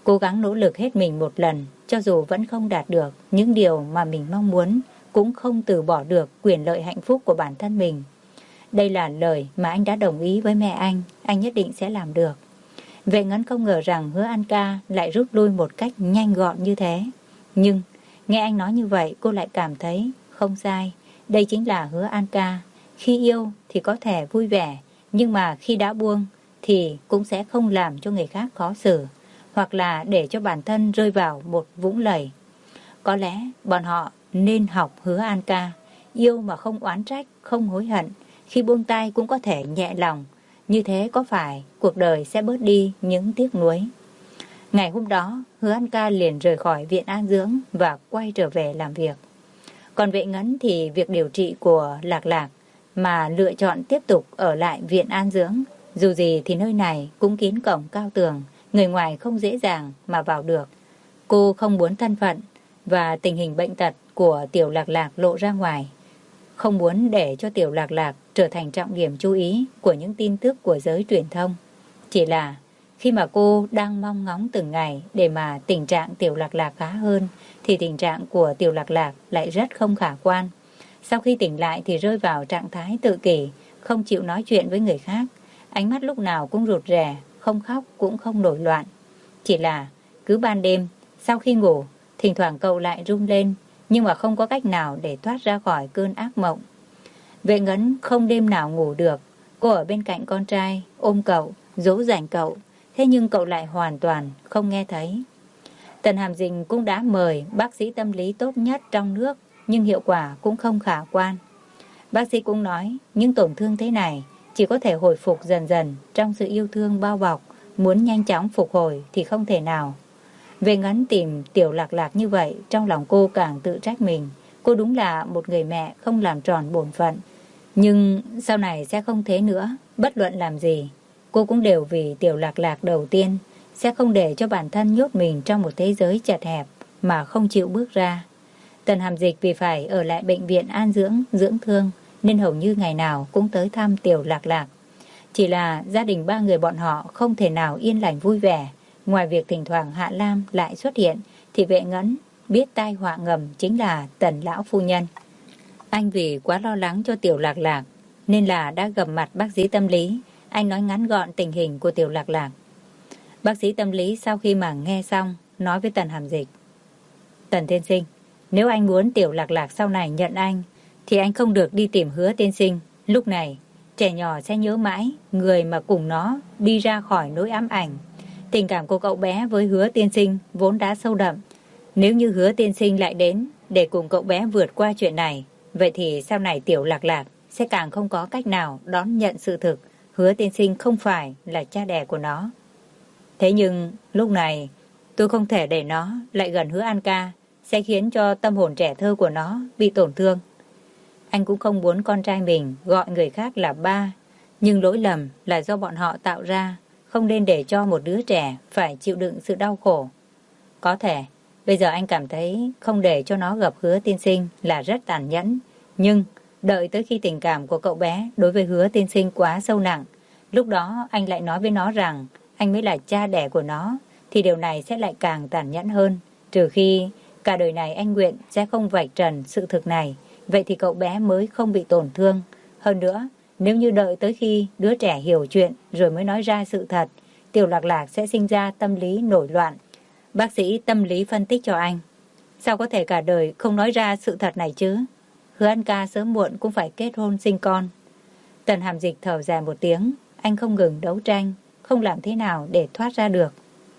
Cố gắng nỗ lực hết mình một lần, cho dù vẫn không đạt được những điều mà mình mong muốn, cũng không từ bỏ được quyền lợi hạnh phúc của bản thân mình. Đây là lời mà anh đã đồng ý với mẹ anh nhất định sẽ làm được. Vệ Ngân không ngờ rằng Hứa An Ca lại rút lui một cách nhanh gọn như thế. Nhưng nghe anh nói như vậy, cô lại cảm thấy không sai. Đây chính là Hứa An Ca. Khi yêu thì có thể vui vẻ, nhưng mà khi đã buông thì cũng sẽ không làm cho người khác khó xử, hoặc là để cho bản thân rơi vào một vũng lầy. Có lẽ bọn họ nên học Hứa An Ca, yêu mà không oán trách, không hối hận, khi buông tay cũng có thể nhẹ lòng. Như thế có phải cuộc đời sẽ bớt đi những tiếc nuối. Ngày hôm đó, Hứa An Ca liền rời khỏi viện an dưỡng và quay trở về làm việc. Còn Vệ Ngân thì việc điều trị của Lạc Lạc mà lựa chọn tiếp tục ở lại viện an dưỡng. Dù gì thì nơi này cũng kín cổng cao tường, người ngoài không dễ dàng mà vào được. Cô không muốn thân phận và tình hình bệnh tật của Tiểu Lạc Lạc lộ ra ngoài, không muốn để cho Tiểu Lạc Lạc trở thành trọng điểm chú ý của những tin tức của giới truyền thông. Chỉ là khi mà cô đang mong ngóng từng ngày để mà tình trạng Tiểu Lạc Lạc khá hơn, thì tình trạng của Tiểu Lạc Lạc lại rất không khả quan. Sau khi tỉnh lại thì rơi vào trạng thái tự kỷ, không chịu nói chuyện với người khác, ánh mắt lúc nào cũng rụt rè, không khóc cũng không nổi loạn. Chỉ là cứ ban đêm sau khi ngủ, thỉnh thoảng cậu lại run lên, nhưng mà không có cách nào để thoát ra khỏi cơn ác mộng. Vệ Ngân không đêm nào ngủ được. Cô ở bên cạnh con trai, ôm cậu, dỗ dành cậu, thế nhưng cậu lại hoàn toàn không nghe thấy. Tần Hàm Dình cũng đã mời bác sĩ tâm lý tốt nhất trong nước, nhưng hiệu quả cũng không khả quan. Bác sĩ cũng nói những tổn thương thế này chỉ có thể hồi phục dần dần trong sự yêu thương bao bọc, muốn nhanh chóng phục hồi thì không thể nào. Vệ Ngân tìm Tiểu Lạc Lạc như vậy, trong lòng cô càng tự trách mình. Cô đúng là một người mẹ không làm tròn bổn phận. Nhưng sau này sẽ không thế nữa. Bất luận làm gì, cô cũng đều vì Tiểu Lạc Lạc đầu tiên, sẽ không để cho bản thân nhốt mình trong một thế giới chật hẹp mà không chịu bước ra. Tần Hàm Dịch vì phải ở lại bệnh viện an dưỡng, dưỡng thương, nên hầu như ngày nào cũng tới thăm Tiểu Lạc Lạc. Chỉ là gia đình ba người bọn họ không thể nào yên lành vui vẻ. Ngoài việc thỉnh thoảng Hạ Lam lại xuất hiện, thì Vệ Ngân biết tai họa ngầm chính là Tần lão phu nhân. Anh vì quá lo lắng cho Tiểu Lạc Lạc nên là đã gặp mặt bác sĩ tâm lý. Anh nói ngắn gọn tình hình của Tiểu Lạc Lạc. Bác sĩ tâm lý sau khi mà nghe xong, nói với Tần Hàm Dịch: Tần tiên sinh, nếu anh muốn Tiểu Lạc Lạc sau này nhận anh, thì anh không được đi tìm Hứa tiên sinh. Lúc này trẻ nhỏ sẽ nhớ mãi người mà cùng nó đi ra khỏi nỗi ám ảnh. Tình cảm của cậu bé với Hứa tiên sinh vốn đã sâu đậm. Nếu như Hứa tiên sinh lại đến để cùng cậu bé vượt qua chuyện này, vậy thì sau này Tiểu Lạc Lạc sẽ càng không có cách nào đón nhận sự thực Hứa tiên sinh không phải là cha đẻ của nó. Thế nhưng lúc này tôi không thể để nó lại gần Hứa An Ca, sẽ khiến cho tâm hồn trẻ thơ của nó bị tổn thương. Anh cũng không muốn con trai mình gọi người khác là ba, nhưng lỗi lầm là do bọn họ tạo ra, không nên để cho một đứa trẻ phải chịu đựng sự đau khổ. Có thể bây giờ anh cảm thấy không để cho nó gặp Hứa tiên sinh là rất tàn nhẫn, nhưng đợi tới khi tình cảm của cậu bé đối với Hứa tiên sinh quá sâu nặng, lúc đó anh lại nói với nó rằng anh mới là cha đẻ của nó, thì điều này sẽ lại càng tàn nhẫn hơn. Trừ khi cả đời này anh nguyện sẽ không vạch trần sự thực này, vậy thì cậu bé mới không bị tổn thương. Hơn nữa, nếu như đợi tới khi đứa trẻ hiểu chuyện rồi mới nói ra sự thật, Tiểu Lạc Lạc sẽ sinh ra tâm lý nổi loạn. Bác sĩ tâm lý phân tích cho anh: sao có thể cả đời không nói ra sự thật này chứ? Hứa An Ca sớm muộn cũng phải kết hôn sinh con. Tần Hàm Dịch thở dài một tiếng. Anh không ngừng đấu tranh, không làm thế nào để thoát ra được.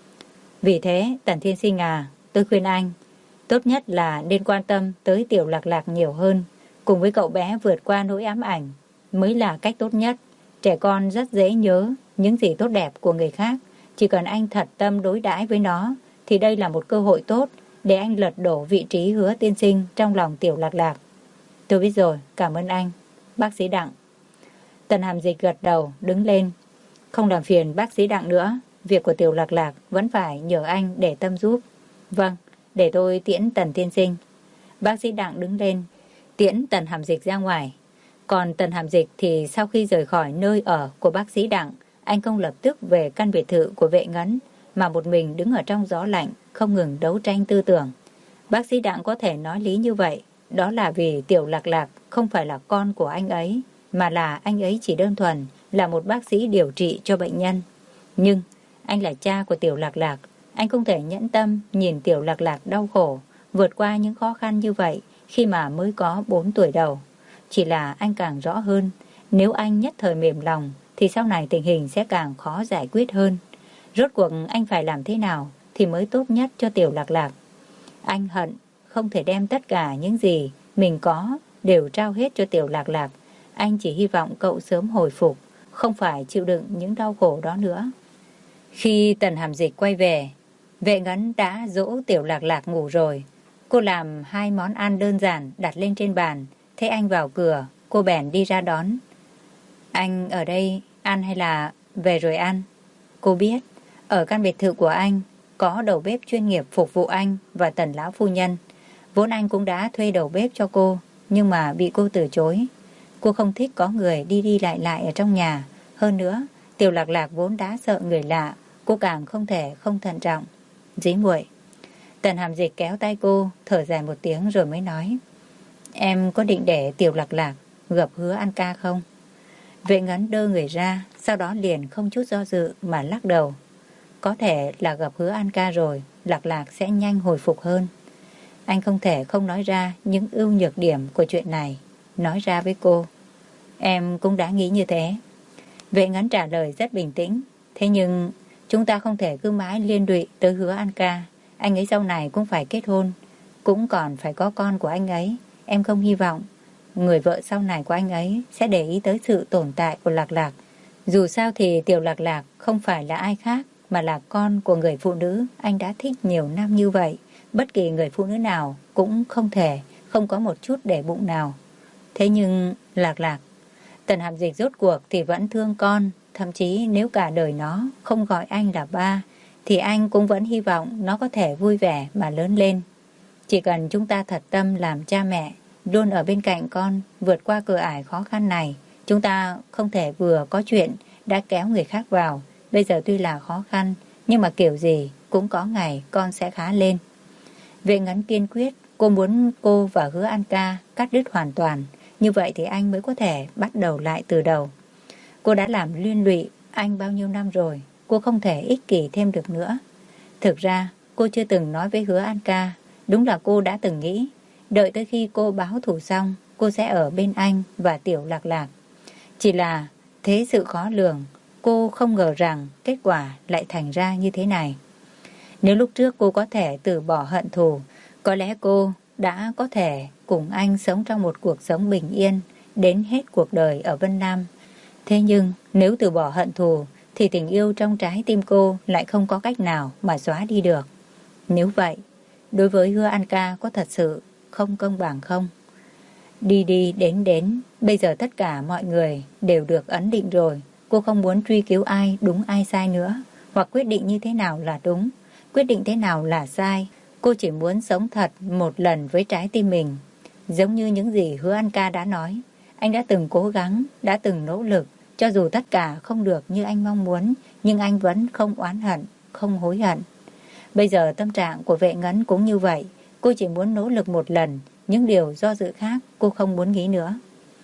Vì thế, Tần tiên sinh à, tôi khuyên anh tốt nhất là nên quan tâm tới Tiểu Lạc Lạc nhiều hơn, cùng với cậu bé vượt qua nỗi ám ảnh mới là cách tốt nhất. Trẻ con rất dễ nhớ những gì tốt đẹp của người khác. Chỉ cần anh thật tâm đối đãi với nó, thì đây là một cơ hội tốt để anh lật đổ vị trí Hứa tiên sinh trong lòng Tiểu Lạc Lạc. Tôi biết rồi, cảm ơn anh. Bác sĩ Đặng. Tần Hàm Dịch gật đầu, đứng lên. Không làm phiền bác sĩ Đặng nữa, việc của Tiểu Lạc Lạc vẫn phải nhờ anh để tâm giúp. Vâng, để tôi tiễn Tần tiên sinh. Bác sĩ Đặng đứng lên, tiễn Tần Hàm Dịch ra ngoài. Còn Tần Hàm Dịch thì sau khi rời khỏi nơi ở của bác sĩ Đặng, anh không lập tức về căn biệt thự của Vệ Ngân. mà một mình đứng ở trong gió lạnh, không ngừng đấu tranh tư tưởng. Bác sĩ Đặng có thể nói lý như vậy, đó là vì Tiểu Lạc Lạc không phải là con của anh ấy, mà là anh ấy chỉ đơn thuần là một bác sĩ điều trị cho bệnh nhân. Nhưng anh là cha của Tiểu Lạc Lạc, anh không thể nhẫn tâm nhìn Tiểu Lạc Lạc đau khổ, vượt qua những khó khăn như vậy khi mà mới có 4 tuổi đầu. Chỉ là anh càng rõ hơn, nếu anh nhất thời mềm lòng thì sau này tình hình sẽ càng khó giải quyết hơn. Rốt cuộc anh phải làm thế nào thì mới tốt nhất cho Tiểu Lạc Lạc. Anh hận không thể đem tất cả những gì mình có đều trao hết cho Tiểu Lạc Lạc. Anh chỉ hy vọng cậu sớm hồi phục, không phải chịu đựng những đau khổ đó nữa. Khi Tần Hàm Dịch quay về, Vệ Ngấn đã dỗ Tiểu Lạc Lạc ngủ rồi. Cô làm 2 món ăn đơn giản đặt lên trên bàn. Thấy anh vào cửa, cô bèn đi ra đón. Anh ở đây ăn hay là về rồi ăn? Cô biết, ở căn biệt thự của anh có đầu bếp chuyên nghiệp phục vụ anh và Tần lão phu nhân. Vốn anh cũng đã thuê đầu bếp cho cô, nhưng mà bị cô từ chối. Cô không thích có người đi đi lại lại ở trong nhà. Hơn nữa, Tiểu Lạc Lạc vốn đã sợ người lạ, cô càng không thể không thận trọng. Dí muội. Tần Hàm Dịch kéo tay cô, thở dài một tiếng rồi mới nói. Em có định để Tiểu Lạc Lạc gặp Hứa An Ca không? Vệ Ngấn đơ người ra, sau đó liền không chút do dự mà lắc đầu. Có thể là gặp Hứa An Ca rồi, Lạc Lạc sẽ nhanh hồi phục hơn. Anh không thể không nói ra những ưu nhược điểm của chuyện này. Nói ra với cô. Em cũng đã nghĩ như thế. Vệ Ngấn trả lời rất bình tĩnh. Thế nhưng chúng ta không thể cứ mãi liên lụy tới Hứa An Ca. Anh ấy sau này cũng phải kết hôn, cũng còn phải có con của anh ấy. Em không hy vọng người vợ sau này của anh ấy sẽ để ý tới sự tồn tại của Lạc Lạc. Dù sao thì Tiểu Lạc Lạc không phải là ai khác, mà là con của người phụ nữ anh đã thích nhiều năm như vậy. Bất kỳ người phụ nữ nào cũng không thể không có một chút để bụng nào. Thế nhưng Lạc Lạc, Tần Hàm Dịch rốt cuộc thì vẫn thương con. Thậm chí nếu cả đời nó không gọi anh là ba, thì anh cũng vẫn hy vọng nó có thể vui vẻ mà lớn lên. Chỉ cần chúng ta thật tâm làm cha mẹ, luôn ở bên cạnh con, vượt qua cửa ải khó khăn này. Chúng ta không thể vừa có chuyện đã kéo người khác vào. Bây giờ tuy là khó khăn, nhưng mà kiểu gì cũng có ngày con sẽ khá lên. Vệ Ngấn kiên quyết, cô muốn cô và Hứa An Ca cắt đứt hoàn toàn. Như vậy thì anh mới có thể bắt đầu lại từ đầu. Cô đã làm liên lụy anh bao nhiêu năm rồi, cô không thể ích kỷ thêm được nữa. Thực ra cô chưa từng nói với Hứa An Ca. Đúng là cô đã từng nghĩ, đợi tới khi cô báo thù xong, cô sẽ ở bên anh và Tiểu Lạc Lạc. Chỉ là thế sự khó lường, cô không ngờ rằng kết quả lại thành ra như thế này. Nếu lúc trước cô có thể từ bỏ hận thù, có lẽ cô đã có thể cùng anh sống trong một cuộc sống bình yên đến hết cuộc đời ở Vân Nam. Thế nhưng nếu từ bỏ hận thù thì tình yêu trong trái tim cô lại không có cách nào mà xóa đi được. Nếu vậy, đối với Hứa An Ca có thật sự không công bằng không? Đi đi đến đến, bây giờ tất cả mọi người đều được ấn định rồi. Cô không muốn truy cứu ai đúng ai sai nữa, hoặc quyết định như thế nào là đúng, quyết định thế nào là sai. Cô chỉ muốn sống thật một lần với trái tim mình. Giống như những gì Hứa An Ca đã nói, anh đã từng cố gắng, đã từng nỗ lực. Cho dù tất cả không được như anh mong muốn, nhưng anh vẫn không oán hận, không hối hận. Bây giờ tâm trạng của Vệ Ngấn cũng như vậy. Cô chỉ muốn nỗ lực một lần, những điều do dự khác cô không muốn nghĩ nữa.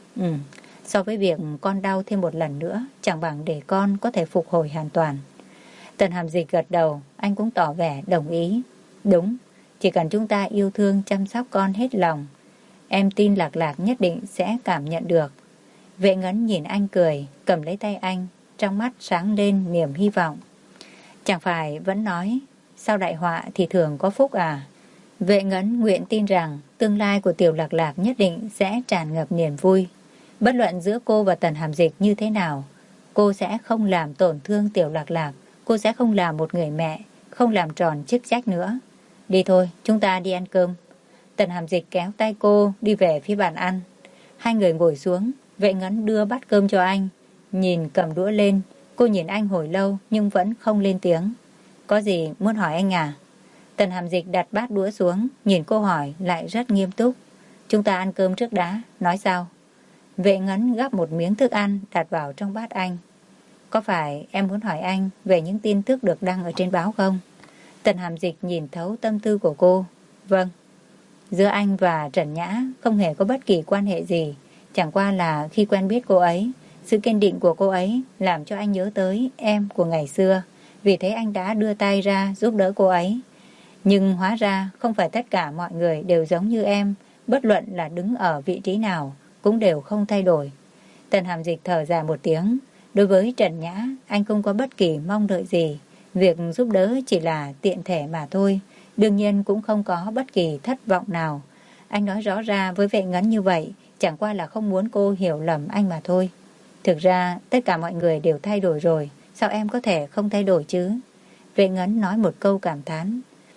So với việc con đau thêm một lần nữa, chẳng bằng để con có thể phục hồi hoàn toàn. Tần Hàm Dịch gật đầu, anh cũng tỏ vẻ đồng ý. Đúng, chỉ cần chúng ta yêu thương chăm sóc con hết lòng, em tin Lạc Lạc nhất định sẽ cảm nhận được. Vệ Ngấn nhìn anh cười, cầm lấy tay anh, trong mắt sáng lên niềm hy vọng. Chẳng phải vẫn nói, sau đại họa thì thường có phúc à? Vệ Ngấn nguyện tin rằng tương lai của Tiểu Lạc Lạc nhất định sẽ tràn ngập niềm vui. Bất luận giữa cô và Tần Hàm Dịch như thế nào, cô sẽ không làm tổn thương Tiểu Lạc Lạc. Cô sẽ không làm một người mẹ, không làm tròn chức trách nữa. Đi thôi, chúng ta đi ăn cơm. Tần Hàm Dịch kéo tay cô đi về phía bàn ăn. Hai người ngồi xuống, Vệ Ngấn đưa bát cơm cho anh. Nhìn cầm đũa lên, cô nhìn anh hồi lâu nhưng vẫn không lên tiếng. Có gì muốn hỏi anh à? Tần Hàm Dịch đặt bát đũa xuống, nhìn cô hỏi lại rất nghiêm túc. Chúng ta ăn cơm trước đã, nói sao? Vệ Ngấn gắp một miếng thức ăn đặt vào trong bát anh. Có phải em muốn hỏi anh về những tin tức được đăng ở trên báo không? Tần Hàm Dịch nhìn thấu tâm tư của cô. Vâng. Giữa anh và Trần Nhã không hề có bất kỳ quan hệ gì. Chẳng qua là khi quen biết cô ấy, sự kiên định của cô ấy làm cho anh nhớ tới em của ngày xưa. Vì thế anh đã đưa tay ra giúp đỡ cô ấy. Nhưng hóa ra không phải tất cả mọi người đều giống như em. Bất luận là đứng ở vị trí nào cũng đều không thay đổi. Tần Hàm Dịch thở dài một tiếng. Đối với Trần Nhã, anh không có bất kỳ mong đợi gì. Việc giúp đỡ chỉ là tiện thể mà thôi. Đương nhiên cũng không có bất kỳ thất vọng nào. Anh nói rõ ra với Vệ Ngấn như vậy, chẳng qua là không muốn cô hiểu lầm anh mà thôi. Thực ra, tất cả mọi người đều thay đổi rồi. Sao em có thể không thay đổi chứ? Vệ Ngấn nói một câu cảm thán.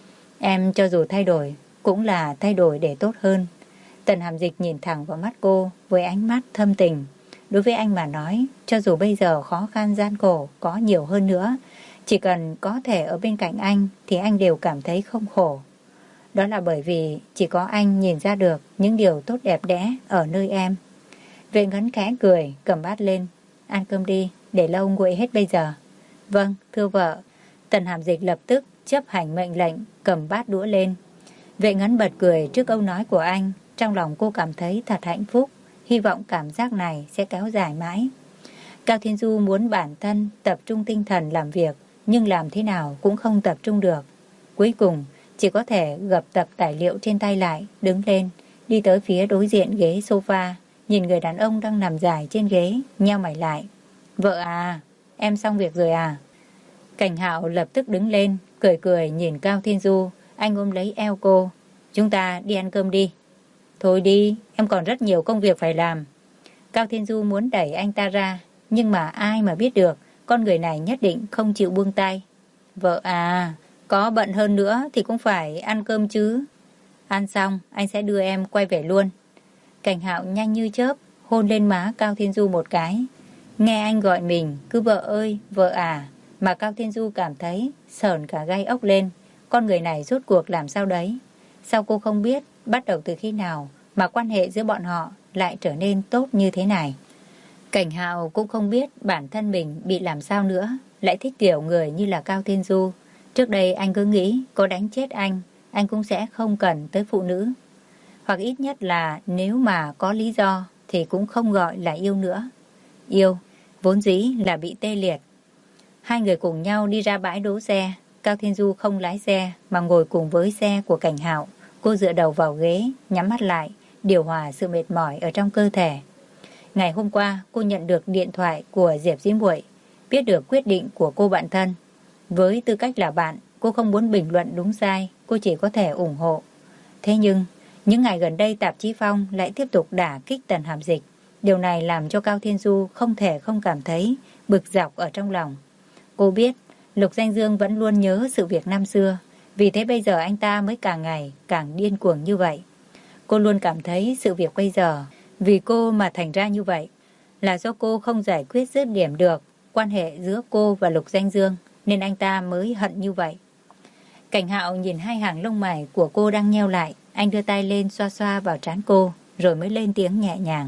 Em cho dù thay đổi, cũng là thay đổi để tốt hơn. Tần Hàm Dịch nhìn thẳng vào mắt cô với ánh mắt thâm tình. Đối với anh mà nói, cho dù bây giờ khó khăn gian khổ có nhiều hơn nữa, chỉ cần có thể ở bên cạnh anh thì anh đều cảm thấy không khổ. Đó là bởi vì chỉ có anh nhìn ra được những điều tốt đẹp đẽ ở nơi em. Vệ Ngấn khẽ cười, cầm bát lên. Ăn cơm đi, để lâu nguội hết bây giờ. Vâng, thưa vợ. Tần Hàm Dịch lập tức chấp hành mệnh lệnh, cầm bát đũa lên. Vệ Ngấn bật cười trước câu nói của anh. Trong lòng cô cảm thấy thật hạnh phúc. Hy vọng cảm giác này sẽ kéo dài mãi. Cao Thiên Du muốn bản thân tập trung tinh thần làm việc, nhưng làm thế nào cũng không tập trung được. Cuối cùng, chỉ có thể gập tập tài liệu trên tay lại, đứng lên, đi tới phía đối diện ghế sofa, nhìn người đàn ông đang nằm dài trên ghế, nheo mày lại. Vợ à, em xong việc rồi à? Cảnh Hạo lập tức đứng lên, cười cười nhìn Cao Thiên Du, anh ôm lấy eo cô. Chúng ta đi ăn cơm đi. Thôi đi, em còn rất nhiều công việc phải làm. Cao Thiên Du muốn đẩy anh ta ra, nhưng mà ai mà biết được, con người này nhất định không chịu buông tay. Vợ à, có bận hơn nữa thì cũng phải ăn cơm chứ. Ăn xong, anh sẽ đưa em quay về luôn. Cảnh Hạo nhanh như chớp, hôn lên má Cao Thiên Du một cái. Nghe anh gọi mình, cứ vợ ơi, vợ à, mà Cao Thiên Du cảm thấy sởn cả gai ốc lên. Con người này rốt cuộc làm sao đấy? Sao cô không biết bắt đầu từ khi nào mà quan hệ giữa bọn họ lại trở nên tốt như thế này? Cảnh Hạo cũng không biết bản thân mình bị làm sao nữa, lại thích kiểu người như là Cao Thiên Du. Trước đây anh cứ nghĩ có đánh chết anh cũng sẽ không cần tới phụ nữ. Hoặc ít nhất là nếu mà có lý do thì cũng không gọi là yêu nữa. Yêu, vốn dĩ là bị tê liệt. Hai người cùng nhau đi ra bãi đỗ xe. Cao Thiên Du không lái xe mà ngồi cùng với xe của Cảnh Hạo. Cô dựa đầu vào ghế, nhắm mắt lại, điều hòa sự mệt mỏi ở trong cơ thể. Ngày hôm qua, cô nhận được điện thoại của Diệp Dĩ Muội, biết được quyết định của cô bạn thân. Với tư cách là bạn, cô không muốn bình luận đúng sai, cô chỉ có thể ủng hộ. Thế nhưng, những ngày gần đây tạp chí Phong lại tiếp tục đả kích Tần Hàm Dịch. Điều này làm cho Cao Thiên Du không thể không cảm thấy bực dọc ở trong lòng. Cô biết, Lục Danh Dương vẫn luôn nhớ sự việc năm xưa, vì thế bây giờ anh ta mới càng ngày càng điên cuồng như vậy. Cô luôn cảm thấy sự việc bây giờ vì cô mà thành ra như vậy, là do cô không giải quyết dứt điểm được quan hệ giữa cô và Lục Danh Dương, nên anh ta mới hận như vậy. Cảnh Hạo nhìn hai hàng lông mày của cô đang nheo lại, anh đưa tay lên xoa xoa vào trán cô, rồi mới lên tiếng nhẹ nhàng.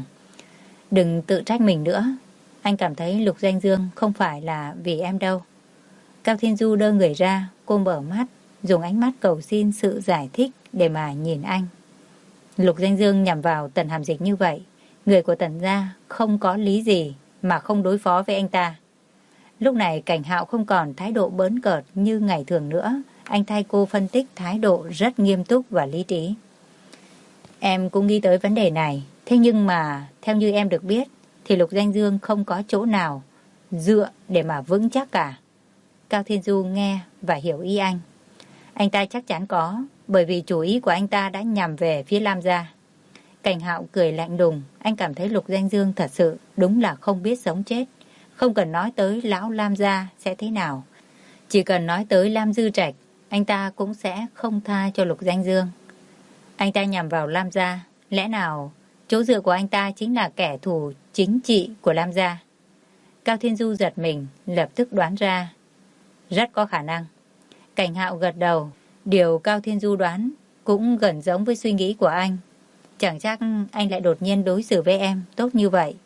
Đừng tự trách mình nữa, anh cảm thấy Lục Danh Dương không phải là vì em đâu. Cao Thiên Du đơ người ra, cô mở mắt, dùng ánh mắt cầu xin sự giải thích để mà nhìn anh. Lục Danh Dương nhằm vào Tần Hàm Dịch như vậy, người của Tần gia không có lý gì mà không đối phó với anh ta. Lúc này Cảnh Hạo không còn thái độ bỡn cợt như ngày thường nữa, anh thay cô phân tích thái độ rất nghiêm túc và lý trí. Em cũng nghĩ tới vấn đề này, thế nhưng mà theo như em được biết thì Lục Danh Dương không có chỗ nào dựa để mà vững chắc cả. Cao Thiên Du nghe và hiểu ý anh. Anh ta chắc chắn có, bởi vì chủ ý của anh ta đã nhằm về phía Lam gia. Cảnh Hạo cười lạnh lùng, anh cảm thấy Lục Danh Dương thật sự đúng là không biết sống chết. Không cần nói tới lão Lam gia sẽ thế nào, chỉ cần nói tới Lam Dư Trạch, anh ta cũng sẽ không tha cho Lục Danh Dương. Anh ta nhằm vào Lam gia, lẽ nào chỗ dựa của anh ta chính là kẻ thù chính trị của Lam gia? Cao Thiên Du giật mình, lập tức đoán ra. Rất có khả năng. Cảnh Hạo gật đầu, điều Cao Thiên Du đoán cũng gần giống với suy nghĩ của anh. Chẳng chắc anh lại đột nhiên đối xử với em tốt như vậy.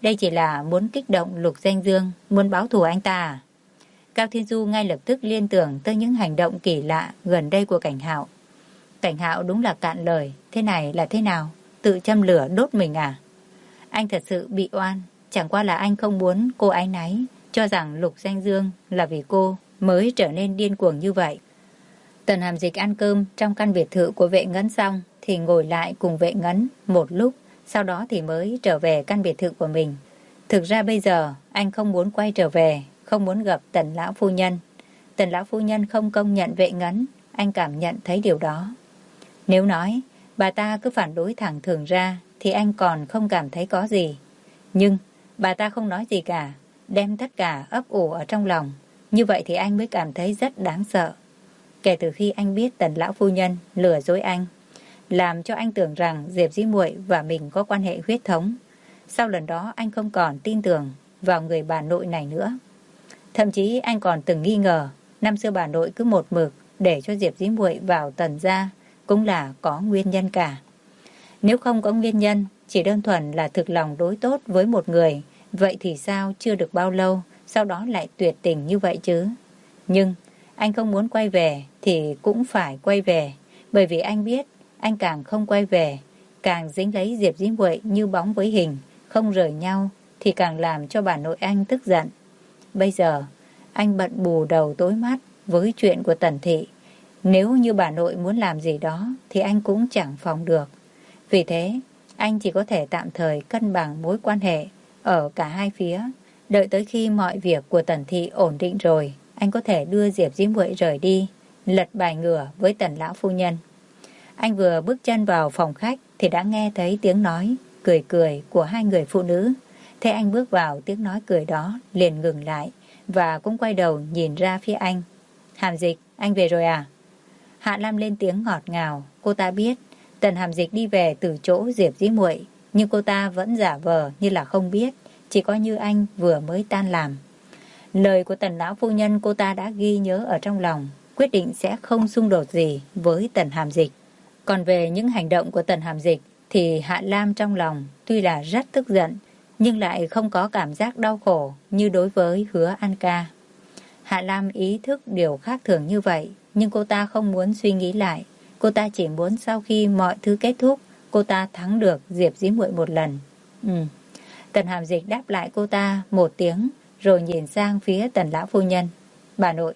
Đây chỉ là muốn kích động Lục Danh Dương, muốn báo thù anh ta à? Cao Thiên Du ngay lập tức liên tưởng tới những hành động kỳ lạ gần đây của Cảnh Hạo. Cảnh Hạo đúng là cạn lời, thế này là thế nào? Tự châm lửa đốt mình à? Anh thật sự bị oan, chẳng qua là anh không muốn cô áy náy, cho rằng Lục Danh Dương là vì cô mới trở nên điên cuồng như vậy. Tần Hàm Dịch ăn cơm trong căn biệt thự của Vệ Ngấn xong thì ngồi lại cùng Vệ Ngấn một lúc, sau đó thì mới trở về căn biệt thự của mình. Thực ra bây giờ anh không muốn quay trở về, không muốn gặp Tần lão phu nhân. Tần lão phu nhân không công nhận Vệ Ngấn, anh cảm nhận thấy điều đó. Nếu nói bà ta cứ phản đối thẳng thừng ra thì anh còn không cảm thấy có gì. Nhưng bà ta không nói gì cả, đem tất cả ấp ủ ở trong lòng. Như vậy thì anh mới cảm thấy rất đáng sợ. Kể từ khi anh biết Tần lão phu nhân lừa dối anh, làm cho anh tưởng rằng Diệp Dĩ Muội và mình có quan hệ huyết thống. Sau lần đó anh không còn tin tưởng vào người bà nội này nữa. Thậm chí anh còn từng nghi ngờ năm xưa bà nội cứ một mực để cho Diệp Dĩ Muội vào Tần gia cũng là có nguyên nhân cả. Nếu không có nguyên nhân, chỉ đơn thuần là thực lòng đối tốt với một người, vậy thì sao chưa được bao lâu sau đó lại tuyệt tình như vậy chứ? Nhưng anh không muốn quay về thì cũng phải quay về, bởi vì anh biết anh càng không quay về, càng dính lấy Diệp Dĩ Muội như bóng với hình, không rời nhau thì càng làm cho bà nội anh tức giận. Bây giờ anh bận bù đầu tối mắt với chuyện của Tần thị. Nếu như bà nội muốn làm gì đó thì anh cũng chẳng phòng được. Vì thế anh chỉ có thể tạm thời cân bằng mối quan hệ ở cả hai phía. Đợi tới khi mọi việc của Tần thị ổn định rồi, anh có thể đưa Diệp Dĩ Muội rời đi, lật bài ngửa với Tần lão phu nhân. Anh vừa bước chân vào phòng khách thì đã nghe thấy tiếng nói cười cười của hai người phụ nữ. Thế anh bước vào tiếng nói cười đó liền ngừng lại và cũng quay đầu nhìn ra phía anh. Hàm Dịch, anh về rồi à? Hạ Lam lên tiếng ngọt ngào. Cô ta biết Tần Hàm Dịch đi về từ chỗ Diệp Dĩ Muội, nhưng cô ta vẫn giả vờ như là không biết, chỉ coi như anh vừa mới tan làm. Lời của Tần lão phu nhân cô ta đã ghi nhớ ở trong lòng, quyết định sẽ không xung đột gì với Tần Hàm Dịch. Còn về những hành động của Tần Hàm Dịch thì Hạ Lam trong lòng tuy là rất tức giận, nhưng lại không có cảm giác đau khổ như đối với Hứa An Ca. Hạ Lam ý thức điều khác thường như vậy, nhưng cô ta không muốn suy nghĩ lại. Cô ta chỉ muốn sau khi mọi thứ kết thúc, cô ta thắng được Diệp Dĩ Muội một lần. Tần Hàm Dịch đáp lại cô ta một tiếng, rồi nhìn sang phía Tần lão phu nhân. Bà nội.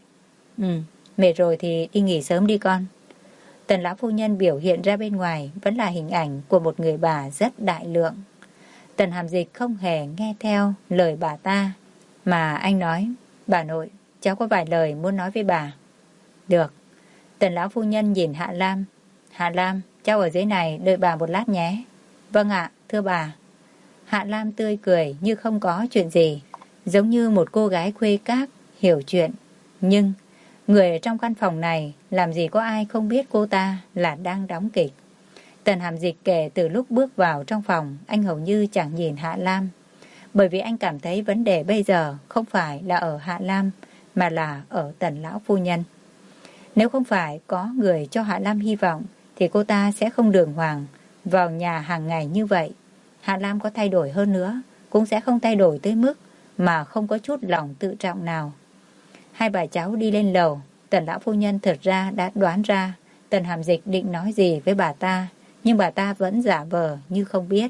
Mệt rồi thì đi nghỉ sớm đi con. Tần lão phu nhân biểu hiện ra bên ngoài vẫn là hình ảnh của một người bà rất đại lượng. Tần Hàm Dịch không hề nghe theo lời bà ta, mà anh nói, bà nội, cháu có vài lời muốn nói với bà. Được. Tần lão phu nhân nhìn Hạ Lam. Hạ Lam, cháu ở dưới này đợi bà một lát nhé. Vâng ạ, thưa bà. Hạ Lam tươi cười như không có chuyện gì, giống như một cô gái khuê các, hiểu chuyện. Nhưng người ở trong căn phòng này làm gì có ai không biết cô ta là đang đóng kịch. Tần Hàm Dịch kể từ lúc bước vào trong phòng, anh hầu như chẳng nhìn Hạ Lam. Bởi vì anh cảm thấy vấn đề bây giờ không phải là ở Hạ Lam, mà là ở Tần lão phu nhân. Nếu không phải có người cho Hạ Lam hy vọng, thì cô ta sẽ không đường hoàng vào nhà hàng ngày như vậy. Hạ Lam có thay đổi hơn nữa, cũng sẽ không thay đổi tới mức mà không có chút lòng tự trọng nào. Hai bà cháu đi lên lầu. Tần lão phu nhân thật ra đã đoán ra Tần Hàm Dịch định nói gì với bà ta, nhưng bà ta vẫn giả vờ như không biết.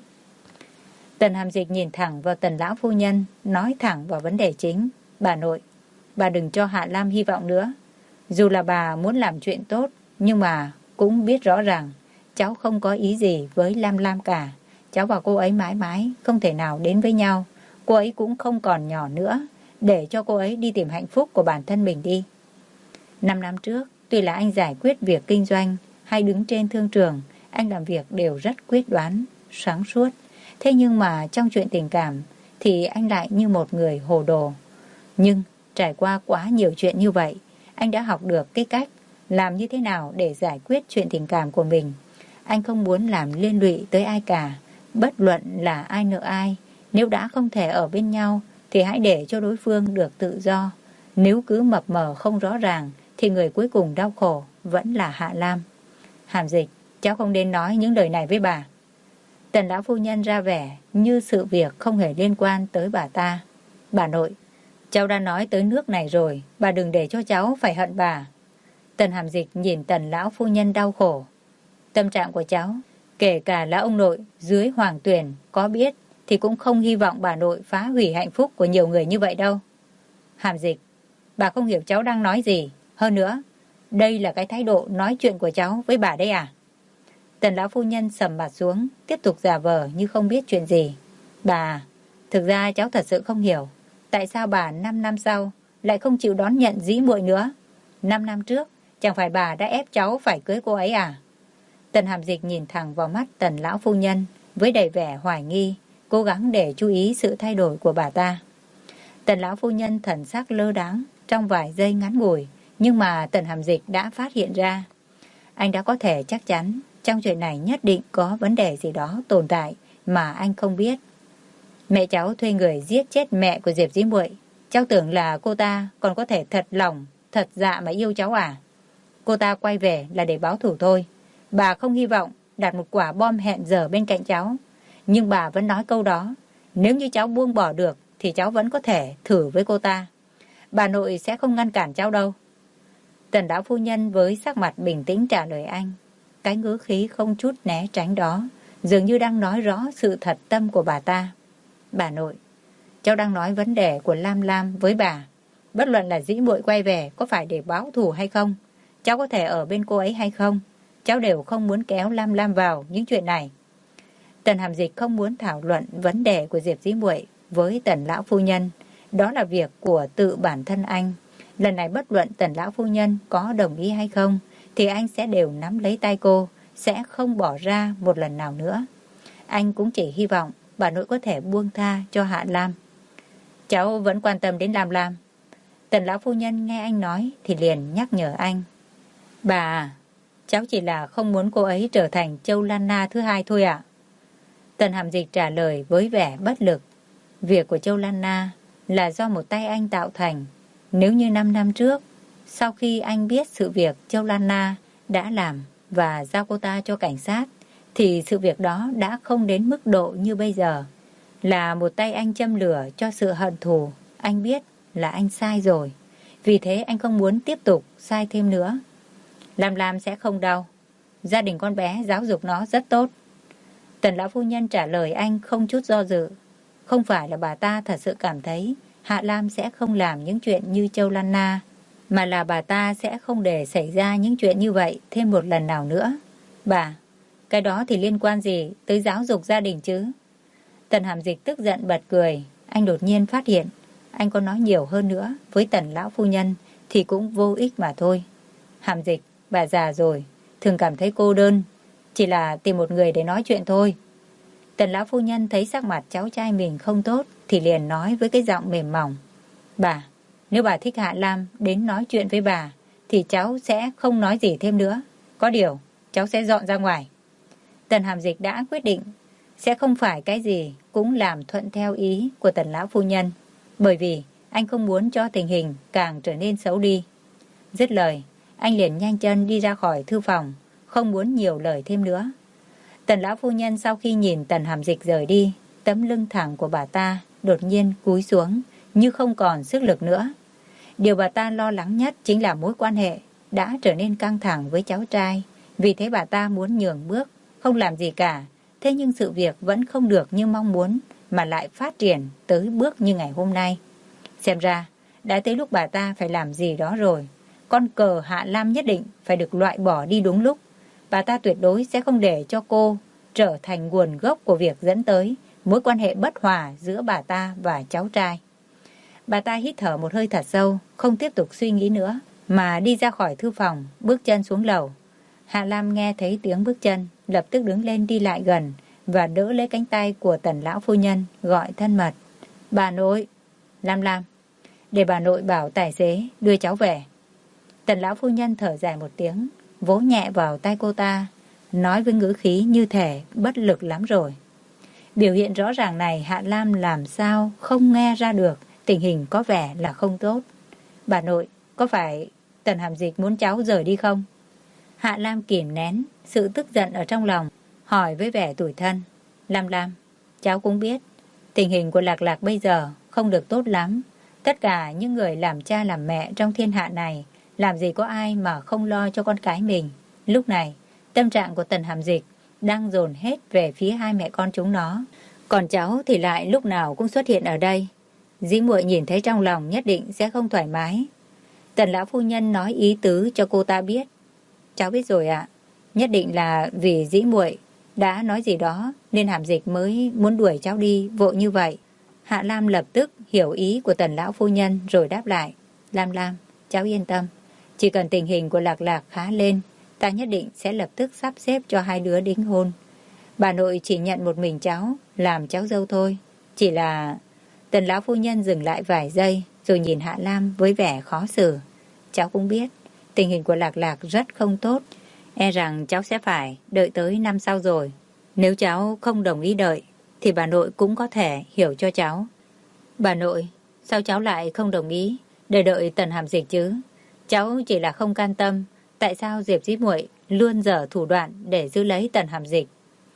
Tần Hàm Dịch nhìn thẳng vào Tần lão phu nhân, nói thẳng vào vấn đề chính. Bà nội, bà đừng cho Hạ Lam hy vọng nữa. Dù là bà muốn làm chuyện tốt, nhưng mà cũng biết rõ ràng cháu không có ý gì với Lam Lam cả. Cháu và cô ấy mãi mãi không thể nào đến với nhau. Cô ấy cũng không còn nhỏ nữa, để cho cô ấy đi tìm hạnh phúc của bản thân mình đi. 5 năm trước, tuy là anh giải quyết việc kinh doanh hay đứng trên thương trường, anh làm việc đều rất quyết đoán, sáng suốt. Thế nhưng mà trong chuyện tình cảm thì anh lại như một người hồ đồ. Nhưng trải qua quá nhiều chuyện như vậy, anh đã học được cái cách làm như thế nào để giải quyết chuyện tình cảm của mình. Anh không muốn làm liên lụy tới ai cả, bất luận là ai nợ ai. Nếu đã không thể ở bên nhau thì hãy để cho đối phương được tự do. Nếu cứ mập mờ không rõ ràng thì người cuối cùng đau khổ vẫn là Hạ Lam. Hàm Dịch, cháu không nên nói những lời này với bà. Tần lão phu nhân ra vẻ như sự việc không hề liên quan tới bà ta. Bà nội, cháu đã nói tới nước này rồi, bà đừng để cho cháu phải hận bà. Tần Hàm Dịch nhìn Tần lão phu nhân đau khổ. Tâm trạng của cháu, kể cả là ông nội dưới Hoàng Tuyền có biết thì cũng không hy vọng bà nội phá hủy hạnh phúc của nhiều người như vậy đâu. Hàm Dịch, bà không hiểu cháu đang nói gì. Hơn nữa, đây là cái thái độ nói chuyện của cháu với bà đây à? Tần lão phu nhân sầm mặt xuống, tiếp tục giả vờ như không biết chuyện gì. Bà, thực ra cháu thật sự không hiểu, tại sao bà 5 năm sau lại không chịu đón nhận dĩ muội nữa? 5 năm trước, chẳng phải bà đã ép cháu phải cưới cô ấy à? Tần Hàm Dịch nhìn thẳng vào mắt Tần lão phu nhân với đầy vẻ hoài nghi, cố gắng để chú ý sự thay đổi của bà ta. Tần lão phu nhân thần sắc lơ đãng trong vài giây ngắn ngủi, nhưng mà Tần Hàm Dịch đã phát hiện ra. Anh đã có thể chắc chắn trong chuyện này nhất định có vấn đề gì đó tồn tại mà anh không biết. Mẹ cháu thuê người giết chết mẹ của Diệp Dĩ Muội. Cháu tưởng là cô ta còn có thể thật lòng, thật dạ mà yêu cháu à? Cô ta quay về là để báo thù thôi. Bà không hy vọng đặt một quả bom hẹn giờ bên cạnh cháu. Nhưng bà vẫn nói câu đó. Nếu như cháu buông bỏ được thì cháu vẫn có thể thử với cô ta. Bà nội sẽ không ngăn cản cháu đâu. Tần lão phu nhân với sắc mặt bình tĩnh trả lời anh. Cái ngữ khí không chút né tránh đó dường như đang nói rõ sự thật tâm của bà ta. Bà nội, cháu đang nói vấn đề của Lam Lam với bà. Bất luận là Dĩ Muội quay về có phải để báo thù hay không, cháu có thể ở bên cô ấy hay không, cháu đều không muốn kéo Lam Lam vào những chuyện này. Tần Hàm Dịch không muốn thảo luận vấn đề của Diệp Dĩ Muội với Tần lão phu nhân. Đó là việc của tự bản thân anh. Lần này bất luận Tần lão phu nhân có đồng ý hay không thì anh sẽ đều nắm lấy tay cô, sẽ không bỏ ra một lần nào nữa. Anh cũng chỉ hy vọng bà nội có thể buông tha cho Hạ Lam. Cháu vẫn quan tâm đến Lam Lam. Tần lão phu nhân nghe anh nói thì liền nhắc nhở anh. Bà, cháu chỉ là không muốn cô ấy trở thành Châu Lan Na thứ hai thôi ạ. Tần Hàm Dịch trả lời với vẻ bất lực. Việc của Châu Lan Na là do một tay anh tạo thành. Nếu như 5 năm trước, sau khi anh biết sự việc Châu Lan Na đã làm và giao cô ta cho cảnh sát, thì sự việc đó đã không đến mức độ như bây giờ. Là một tay anh châm lửa cho sự hận thù. Anh biết là anh sai rồi. Vì thế anh không muốn tiếp tục sai thêm nữa. Lam sẽ không đau. Gia đình con bé giáo dục nó rất tốt. Tần lão phu nhân trả lời anh không chút do dự. Không phải là bà ta thật sự cảm thấy Hạ Lam sẽ không làm những chuyện như Châu Lan Na, mà là bà ta sẽ không để xảy ra những chuyện như vậy thêm một lần nào nữa. Bà, cái đó thì liên quan gì tới giáo dục gia đình chứ? Tần Hàm Dịch tức giận bật cười. Anh đột nhiên phát hiện anh có nói nhiều hơn nữa với Tần lão phu nhân thì cũng vô ích mà thôi. Hàm Dịch, bà già rồi, thường cảm thấy cô đơn, chỉ là tìm một người để nói chuyện thôi. Tần lão phu nhân thấy sắc mặt cháu trai mình không tốt thì liền nói với cái giọng mềm mỏng. Bà, nếu bà thích Hạ Lam đến nói chuyện với bà thì cháu sẽ không nói gì thêm nữa. Có điều, cháu sẽ dọn ra ngoài. Tần Hàm Dịch đã quyết định sẽ không phải cái gì cũng làm thuận theo ý của Tần lão phu nhân, bởi vì anh không muốn cho tình hình càng trở nên xấu đi. Dứt lời, anh liền nhanh chân đi ra khỏi thư phòng, không muốn nhiều lời thêm nữa. Tần lão phu nhân sau khi nhìn Tần Hàm Dịch rời đi, tấm lưng thẳng của bà ta đột nhiên cúi xuống như không còn sức lực nữa. Điều bà ta lo lắng nhất chính là mối quan hệ đã trở nên căng thẳng với cháu trai. Vì thế bà ta muốn nhường bước, không làm gì cả. Thế nhưng sự việc vẫn không được như mong muốn, mà lại phát triển tới bước như ngày hôm nay. Xem ra, đã tới lúc bà ta phải làm gì đó rồi. Con cờ Hạ Lam nhất định phải được loại bỏ đi đúng lúc. Bà ta tuyệt đối sẽ không để cho cô trở thành nguồn gốc của việc dẫn tới mối quan hệ bất hòa giữa bà ta và cháu trai. Bà ta hít thở một hơi thật sâu, không tiếp tục suy nghĩ nữa, mà đi ra khỏi thư phòng, bước chân xuống lầu. Hạ Lam nghe thấy tiếng bước chân, lập tức đứng lên đi lại gần và đỡ lấy cánh tay của Tần lão phu nhân, gọi thân mật. Bà nội, Lam, để bà nội bảo tài xế đưa cháu về. Tần lão phu nhân thở dài một tiếng, vỗ nhẹ vào tay cô ta, nói với ngữ khí như thể bất lực lắm rồi. Biểu hiện rõ ràng này Hạ Lam làm sao không nghe ra được tình hình có vẻ là không tốt. Bà nội, có phải Tần Hàm Dịch muốn cháu rời đi không? Hạ Lam kìm nén sự tức giận ở trong lòng, hỏi với vẻ tủi thân. Lam Lam, cháu cũng biết tình hình của Lạc Lạc bây giờ không được tốt lắm. Tất cả những người làm cha làm mẹ trong thiên hạ này, làm gì có ai mà không lo cho con cái mình. Lúc này, tâm trạng của Tần Hàm Dịch đang dồn hết về phía hai mẹ con chúng nó. Còn cháu thì lại lúc nào cũng xuất hiện ở đây. Dĩ muội nhìn thấy trong lòng nhất định sẽ không thoải mái. Tần lão phu nhân nói ý tứ cho cô ta biết. Cháu biết rồi ạ. Nhất định là vì dĩ muội đã nói gì đó nên Hàm Dịch mới muốn đuổi cháu đi vội như vậy. Hạ Lam lập tức hiểu ý của Tần lão phu nhân rồi đáp lại. Lam Lam, cháu yên tâm. Chỉ cần tình hình của Lạc Lạc khá lên, ta nhất định sẽ lập tức sắp xếp cho hai đứa đính hôn. Bà nội chỉ nhận một mình cháu làm cháu dâu thôi. Chỉ là... Tần lão phu nhân dừng lại vài giây rồi nhìn Hạ Lam với vẻ khó xử. Cháu cũng biết tình hình của Lạc Lạc rất không tốt. E rằng cháu sẽ phải đợi tới năm sau rồi. Nếu cháu không đồng ý đợi thì bà nội cũng có thể hiểu cho cháu. Bà nội, sao cháu lại không đồng ý để đợi Tần Hàm Dịch chứ? Cháu chỉ là không can tâm. Tại sao Diệp Dĩ Muội luôn dở thủ đoạn để giữ lấy Tần Hàm Dịch?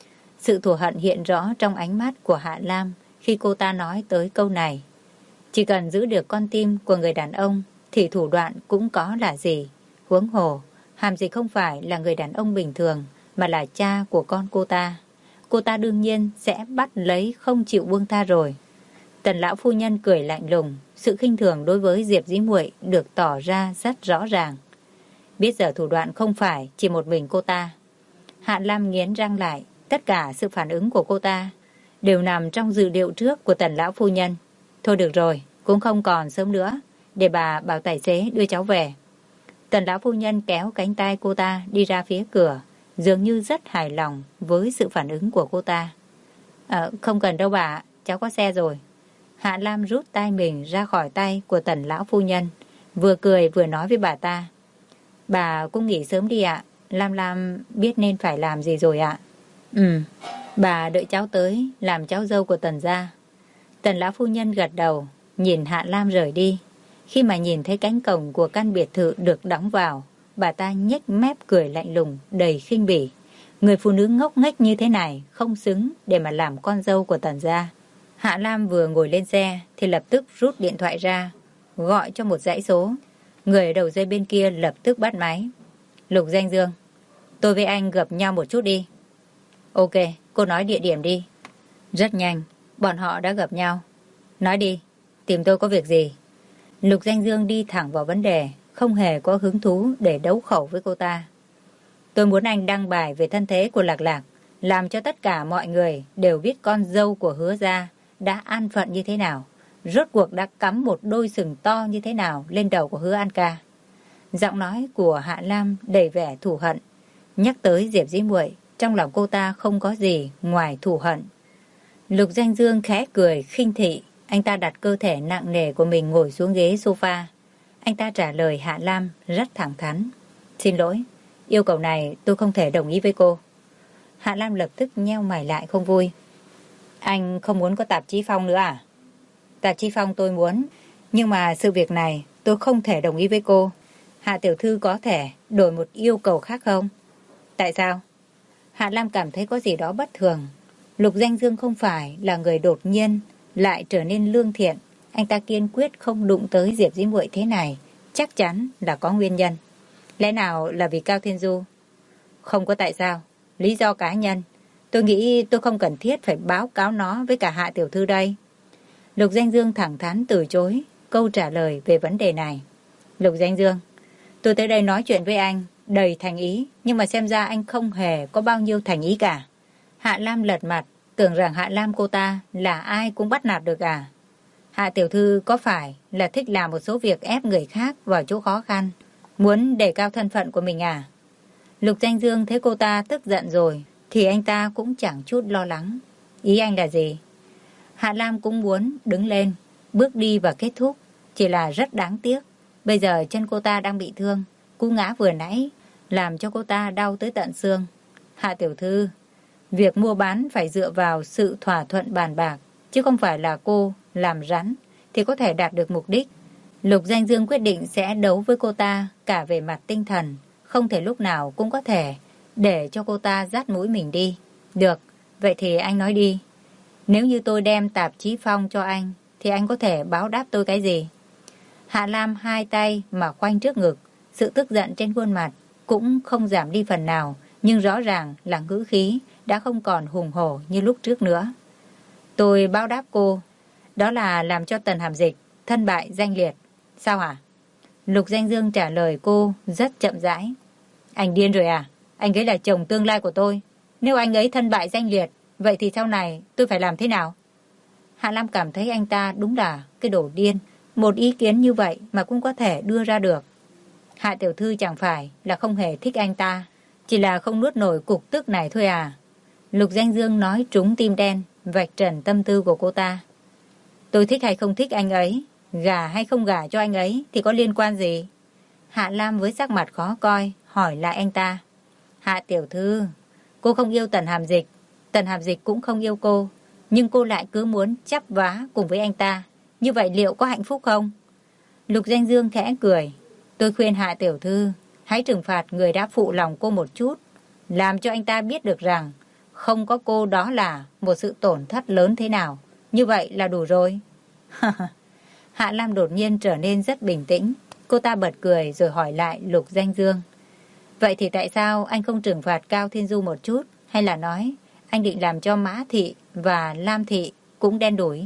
Sự thù hận hiện rõ trong ánh mắt của Hạ Lam khi cô ta nói tới câu này. Chỉ cần giữ được con tim của người đàn ông thì thủ đoạn cũng có là gì. Huống hồ, Hàm Dịch không phải là người đàn ông bình thường mà là cha của con cô ta. Cô ta đương nhiên sẽ bắt lấy không chịu buông tha rồi. Tần lão phu nhân cười lạnh lùng. Sự khinh thường đối với Diệp Dĩ Muội được tỏ ra rất rõ ràng. Biết giờ thủ đoạn không phải chỉ một mình cô ta. Hạ Lam nghiến răng lại. Tất cả sự phản ứng của cô ta đều nằm trong dự liệu trước của Tần lão phu nhân. Thôi được rồi, cũng không còn sớm nữa. Để bà bảo tài xế đưa cháu về. Tần lão phu nhân kéo cánh tay cô ta đi ra phía cửa, dường như rất hài lòng với sự phản ứng của cô ta. Không cần đâu bà, cháu có xe rồi. Hạ Lam rút tay mình ra khỏi tay của Tần lão phu nhân, vừa cười vừa nói với bà ta. Bà cũng nghỉ sớm đi ạ. Lam Lam biết nên phải làm gì rồi ạ. Bà đợi cháu tới làm cháu dâu của Tần gia. Tần lão phu nhân gật đầu, nhìn Hạ Lam rời đi. Khi mà nhìn thấy cánh cổng của căn biệt thự được đóng vào, bà ta nhếch mép cười lạnh lùng, đầy khinh bỉ. Người phụ nữ ngốc nghếch như thế này không xứng để mà làm con dâu của Tần gia. Hạ Lam vừa ngồi lên xe thì lập tức rút điện thoại ra, gọi cho một dãy số. Người ở đầu dây bên kia lập tức bắt máy. Lục Danh Dương, tôi với anh gặp nhau một chút đi. Ok, cô nói địa điểm đi. Rất nhanh, bọn họ đã gặp nhau. Nói đi, tìm tôi có việc gì? Lục Danh Dương đi thẳng vào vấn đề, không hề có hứng thú để đấu khẩu với cô ta. Tôi muốn anh đăng bài về thân thế của Lạc Lạc, làm cho tất cả mọi người đều biết con dâu của Hứa gia đã an phận như thế nào, rốt cuộc đã cắm một đôi sừng to như thế nào lên đầu của Hứa An Ca. Giọng nói của Hạ Lam đầy vẻ thù hận. Nhắc tới Diệp Dĩ Muội, trong lòng cô ta không có gì ngoài thù hận. Lục Danh Dương khẽ cười khinh thị. Anh ta đặt cơ thể nặng nề của mình ngồi xuống ghế sofa. Anh ta trả lời Hạ Lam rất thẳng thắn. Xin lỗi, yêu cầu này tôi không thể đồng ý với cô. Hạ Lam lập tức nheo mày lại không vui. Anh không muốn có tạp chí Phong nữa à? Tạp chí Phong tôi muốn, nhưng mà sự việc này tôi không thể đồng ý với cô. Hạ tiểu thư có thể đổi một yêu cầu khác không? Tại sao? Hạ Lam cảm thấy có gì đó bất thường. Lục Danh Dương không phải là người đột nhiên lại trở nên lương thiện. Anh ta kiên quyết không đụng tới Diệp Dĩ Muội thế này, chắc chắn là có nguyên nhân. Lẽ nào là vì Cao Thiên Du? Không có tại sao, lý do cá nhân. Tôi nghĩ tôi không cần thiết phải báo cáo nó với cả Hạ tiểu thư đây. Lục Danh Dương thẳng thắn từ chối câu trả lời về vấn đề này. Lục Danh Dương, tôi tới đây nói chuyện với anh đầy thành ý, nhưng mà xem ra anh không hề có bao nhiêu thành ý cả. Hạ Lam lật mặt, tưởng rằng Hạ Lam cô ta là ai cũng bắt nạt được à? Hạ tiểu thư có phải là thích làm một số việc ép người khác vào chỗ khó khăn, muốn đề cao thân phận của mình à? Lục Danh Dương thấy cô ta tức giận rồi thì anh ta cũng chẳng chút lo lắng. Ý anh là gì? Hạ Lam cũng muốn đứng lên, bước đi và kết thúc, chỉ là rất đáng tiếc. Bây giờ chân cô ta đang bị thương, cú ngã vừa nãy làm cho cô ta đau tới tận xương. Hạ tiểu thư, việc mua bán phải dựa vào sự thỏa thuận bàn bạc, chứ không phải là cô làm rắn thì có thể đạt được mục đích. Lục Danh Dương quyết định sẽ đấu với cô ta cả về mặt tinh thần, không thể lúc nào cũng có thể để cho cô ta dắt mũi mình đi. Được, Vậy thì anh nói đi. Nếu như tôi đem tạp chí Phong cho anh, thì anh có thể báo đáp tôi cái gì? Hạ Lam hai tay mà khoanh trước ngực, sự tức giận trên khuôn mặt cũng không giảm đi phần nào, nhưng rõ ràng là ngữ khí đã không còn hùng hổ như lúc trước nữa. Tôi báo đáp cô, đó là làm cho Tần Hàm Dịch thân bại danh liệt. Sao hả? Lục Danh Dương trả lời cô rất chậm rãi. Anh điên rồi à? Anh ấy là chồng tương lai của tôi. Nếu anh ấy thân bại danh liệt, vậy thì sau này tôi phải làm thế nào? Hạ Lam cảm thấy anh ta đúng là cái đồ điên. Một ý kiến như vậy mà cũng có thể đưa ra được. Hạ tiểu thư chẳng phải là không hề thích anh ta, chỉ là không nuốt nổi cục tức này thôi à. Lục Danh Dương nói trúng tim đen, vạch trần tâm tư của cô ta. Tôi thích hay không thích anh ấy, gả hay không gả cho anh ấy thì có liên quan gì? Hạ Lam với sắc mặt khó coi hỏi lại anh ta. Hạ tiểu thư, cô không yêu Tần Hàm Dịch, Tần Hàm Dịch cũng không yêu cô, nhưng cô lại cứ muốn chắp vá cùng với anh ta. Như vậy liệu có hạnh phúc không? Lục Danh Dương khẽ cười. Tôi khuyên Hạ tiểu thư hãy trừng phạt người đã phụ lòng cô một chút, làm cho anh ta biết được rằng không có cô đó là một sự tổn thất lớn thế nào. Như vậy là đủ rồi. Hạ Lam đột nhiên trở nên rất bình tĩnh. Cô ta bật cười rồi hỏi lại Lục Danh Dương. Vậy thì tại sao anh không trừng phạt Cao Thiên Du một chút? Hay là nói anh định làm cho Mã Thị và Lam Thị cũng đen đủi?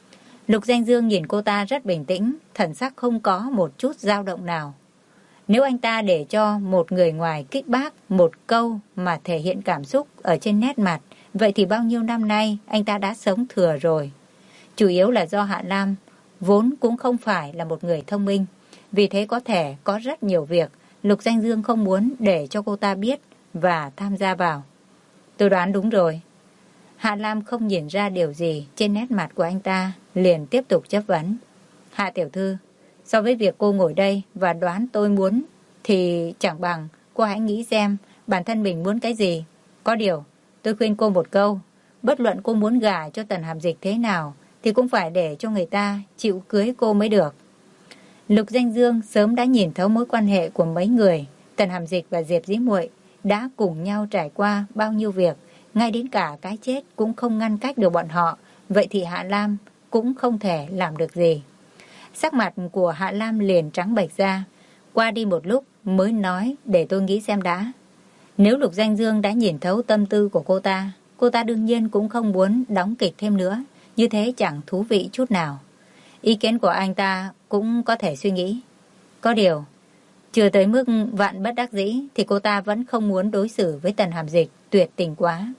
Lục Danh Dương nhìn cô ta rất bình tĩnh, thần sắc không có một chút dao động nào. Nếu anh ta để cho một người ngoài kích bác một câu mà thể hiện cảm xúc ở trên nét mặt, vậy thì bao nhiêu năm nay anh ta đã sống thừa rồi. Chủ yếu là do Hạ Lam vốn cũng không phải là một người thông minh, vì thế có thể có rất nhiều việc Lục Danh Dương không muốn để cho cô ta biết và tham gia vào. Tôi đoán đúng rồi. Hạ Lam không nhìn ra điều gì trên nét mặt của anh ta, liền tiếp tục chất vấn. Hạ tiểu thư, so với việc cô ngồi đây và đoán tôi muốn, thì chẳng bằng cô hãy nghĩ xem bản thân mình muốn cái gì. Có điều, tôi khuyên cô một câu, bất luận cô muốn gả cho Tần Hàm Dịch thế nào, thì cũng phải để cho người ta chịu cưới cô mới được. Lục Danh Dương sớm đã nhìn thấu mối quan hệ của mấy người. Tần Hàm Dịch và Diệp Dĩ Muội đã cùng nhau trải qua bao nhiêu việc, ngay đến cả cái chết cũng không ngăn cách được bọn họ. Vậy thì Hạ Lam cũng không thể làm được gì. Sắc mặt của Hạ Lam liền trắng bệch ra. Qua đi một lúc mới nói, để tôi nghĩ xem đã. Nếu Lục Danh Dương đã nhìn thấu tâm tư của cô ta đương nhiên cũng không muốn đóng kịch thêm nữa. Như thế chẳng thú vị chút nào. Ý kiến của anh ta cũng có thể suy nghĩ. Có điều, chưa tới mức vạn bất đắc dĩ thì cô ta vẫn không muốn đối xử với Tần Hàm Dịch tuyệt tình quá.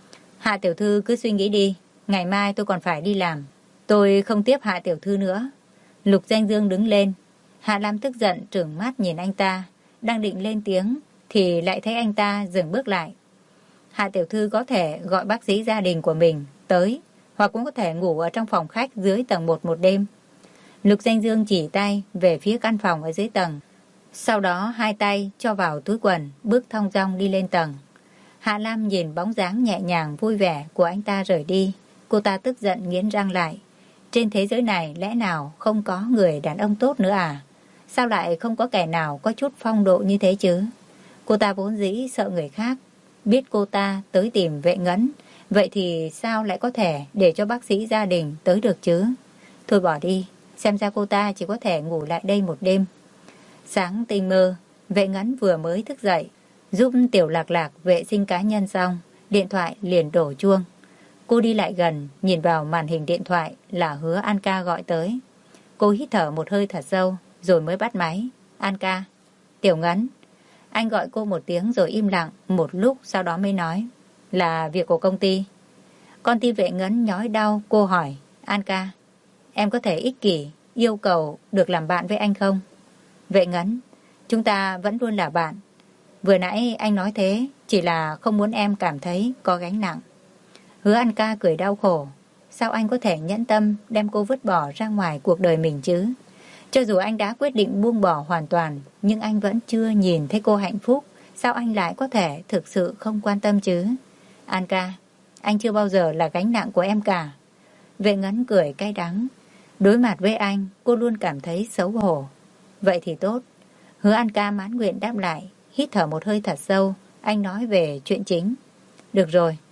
Hạ tiểu thư cứ suy nghĩ đi, ngày mai tôi còn phải đi làm. Tôi không tiếp Hạ tiểu thư nữa. Lục Danh Dương đứng lên. Hạ Lam tức giận trừng mắt nhìn anh ta, đang định lên tiếng thì lại thấy anh ta dừng bước lại. Hạ tiểu thư có thể gọi bác sĩ gia đình của mình tới, hoặc cũng có thể ngủ ở trong phòng khách dưới tầng 1 một đêm. Lục Danh Dương chỉ tay về phía căn phòng ở dưới tầng, sau đó hai tay cho vào túi quần, bước thong dong đi lên tầng. Hạ Lam nhìn bóng dáng nhẹ nhàng vui vẻ của anh ta rời đi, cô ta tức giận nghiến răng lại. Trên thế giới này lẽ nào không có người đàn ông tốt nữa à? Sao lại không có kẻ nào có chút phong độ như thế chứ? Cô ta vốn dĩ sợ người khác biết cô ta tới tìm Vệ Ngấn, vậy thì sao lại có thể để cho bác sĩ gia đình tới được chứ? Thôi bỏ đi, xem ra cô ta chỉ có thể ngủ lại đây một đêm. Sáng tinh mơ, Vệ Ngấn vừa mới thức dậy, giúp Tiểu Lạc Lạc vệ sinh cá nhân xong, điện thoại liền đổ chuông. Cô đi lại gần, nhìn vào màn hình điện thoại là Hứa An Ca gọi tới. Cô hít thở một hơi thật sâu, rồi mới bắt máy. An Ca, Tiểu Ngấn. Anh gọi cô một tiếng rồi im lặng, một lúc sau đó mới nói. Là việc của công ty. Con tim Vệ Ngấn nhói đau, cô hỏi. An Ca, em có thể ích kỷ, yêu cầu được làm bạn với anh không? Vệ Ngấn, chúng ta vẫn luôn là bạn. Vừa nãy anh nói thế, chỉ là không muốn em cảm thấy có gánh nặng. Hứa An Ca cười đau khổ. Sao anh có thể nhẫn tâm đem cô vứt bỏ ra ngoài cuộc đời mình chứ? Cho dù anh đã quyết định buông bỏ hoàn toàn, nhưng anh vẫn chưa nhìn thấy cô hạnh phúc. Sao anh lại có thể thực sự không quan tâm chứ? An Ca, anh chưa bao giờ là gánh nặng của em cả. Vệ Ngấn cười cay đắng. Đối mặt với anh, cô luôn cảm thấy xấu hổ. Vậy thì tốt. Hứa An Ca mãn nguyện đáp lại, hít thở một hơi thật sâu. Anh nói về chuyện chính. Được rồi,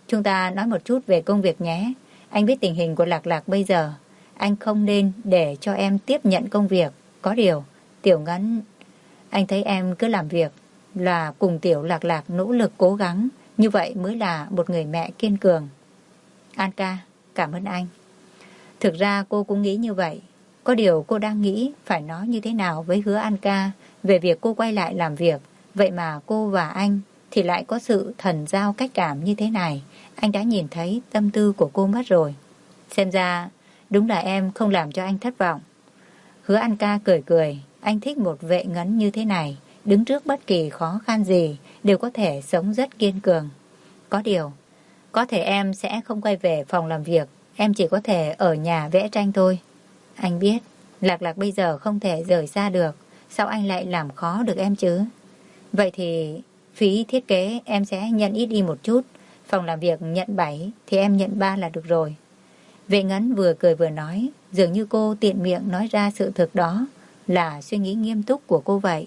chúng ta nói một chút về công việc nhé. Anh biết tình hình của Lạc Lạc bây giờ. Anh không nên để cho em tiếp nhận công việc. Có điều, Tiểu Ngân, anh thấy em cứ làm việc là cùng Tiểu Lạc Lạc nỗ lực cố gắng. Như vậy mới là một người mẹ kiên cường. An ca, cảm ơn anh. Thực ra cô cũng nghĩ như vậy. Có điều cô đang nghĩ phải nói như thế nào với Hứa An ca về việc cô quay lại làm việc. Vậy mà cô và anh thì lại có sự thần giao cách cảm như thế này. Anh đã nhìn thấy tâm tư của cô mất rồi. Xem ra đúng là em không làm cho anh thất vọng. Hứa An ca cười cười. Anh thích một vệ ngấn như thế này. Đứng trước bất kỳ khó khăn gì đều có thể sống rất kiên cường. Có điều, có thể em sẽ không quay về phòng làm việc. Em chỉ có thể ở nhà vẽ tranh thôi. Anh biết, Lạc Lạc bây giờ không thể rời xa được. Sao anh lại làm khó được em chứ? Vậy thì phí thiết kế em sẽ nhận ít đi một chút. Phòng làm việc nhận 7 thì em nhận 3 là được rồi. Vệ Ngấn vừa cười vừa nói, dường như cô tiện miệng nói ra sự thực đó là suy nghĩ nghiêm túc của cô vậy.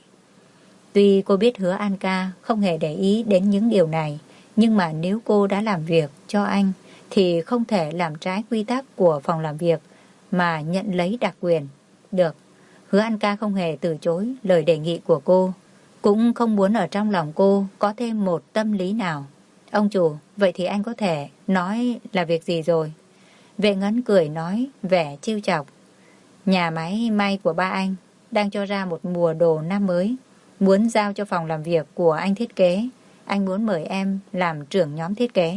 Tuy cô biết Hứa An ca không hề để ý đến những điều này, nhưng mà nếu cô đã làm việc cho anh thì không thể làm trái quy tắc của phòng làm việc mà nhận lấy đặc quyền. Được, Hứa An ca không hề từ chối lời đề nghị của cô, cũng không muốn ở trong lòng cô có thêm một tâm lý nào. Ông chủ, vậy thì anh có thể nói là việc gì rồi? Vệ Ngấn cười nói vẻ trêu chọc. Nhà máy may của ba anh đang cho ra một mùa đồ năm mới, muốn giao cho phòng làm việc của anh thiết kế. Anh muốn mời em làm trưởng nhóm thiết kế.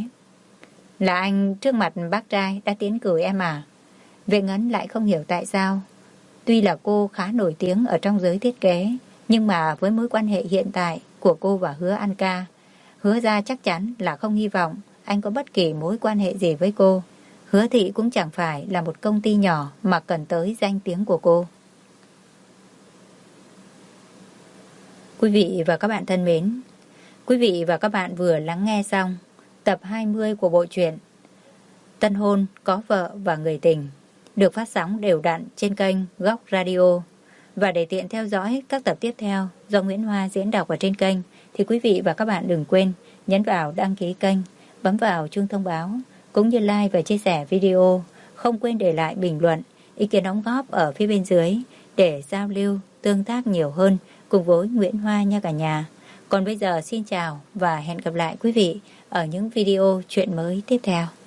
Là anh trước mặt bác trai đã tiến cử em à? Vệ Ngấn lại không hiểu tại sao. Tuy là cô khá nổi tiếng ở trong giới thiết kế, nhưng mà với mối quan hệ hiện tại của cô và Hứa An ca, Hứa ra chắc chắn là không hy vọng anh có bất kỳ mối quan hệ gì với cô. Hứa thị cũng chẳng phải là một công ty nhỏ mà cần tới danh tiếng của cô. Quý vị và các bạn thân mến, quý vị và các bạn vừa lắng nghe xong tập 20 của bộ truyện Tân hôn có vợ và người tình, được phát sóng đều đặn trên kênh Góc Radio. Và để tiện theo dõi các tập tiếp theo do Nguyễn Hoa diễn đọc ở trên kênh, thì quý vị và các bạn đừng quên nhấn vào đăng ký kênh, bấm vào chuông thông báo, cũng như like và chia sẻ video. Không quên để lại bình luận, ý kiến đóng góp ở phía bên dưới để giao lưu, tương tác nhiều hơn cùng với Nguyễn Hoa nha cả nhà. Còn bây giờ xin chào và hẹn gặp lại quý vị ở những video chuyện mới tiếp theo.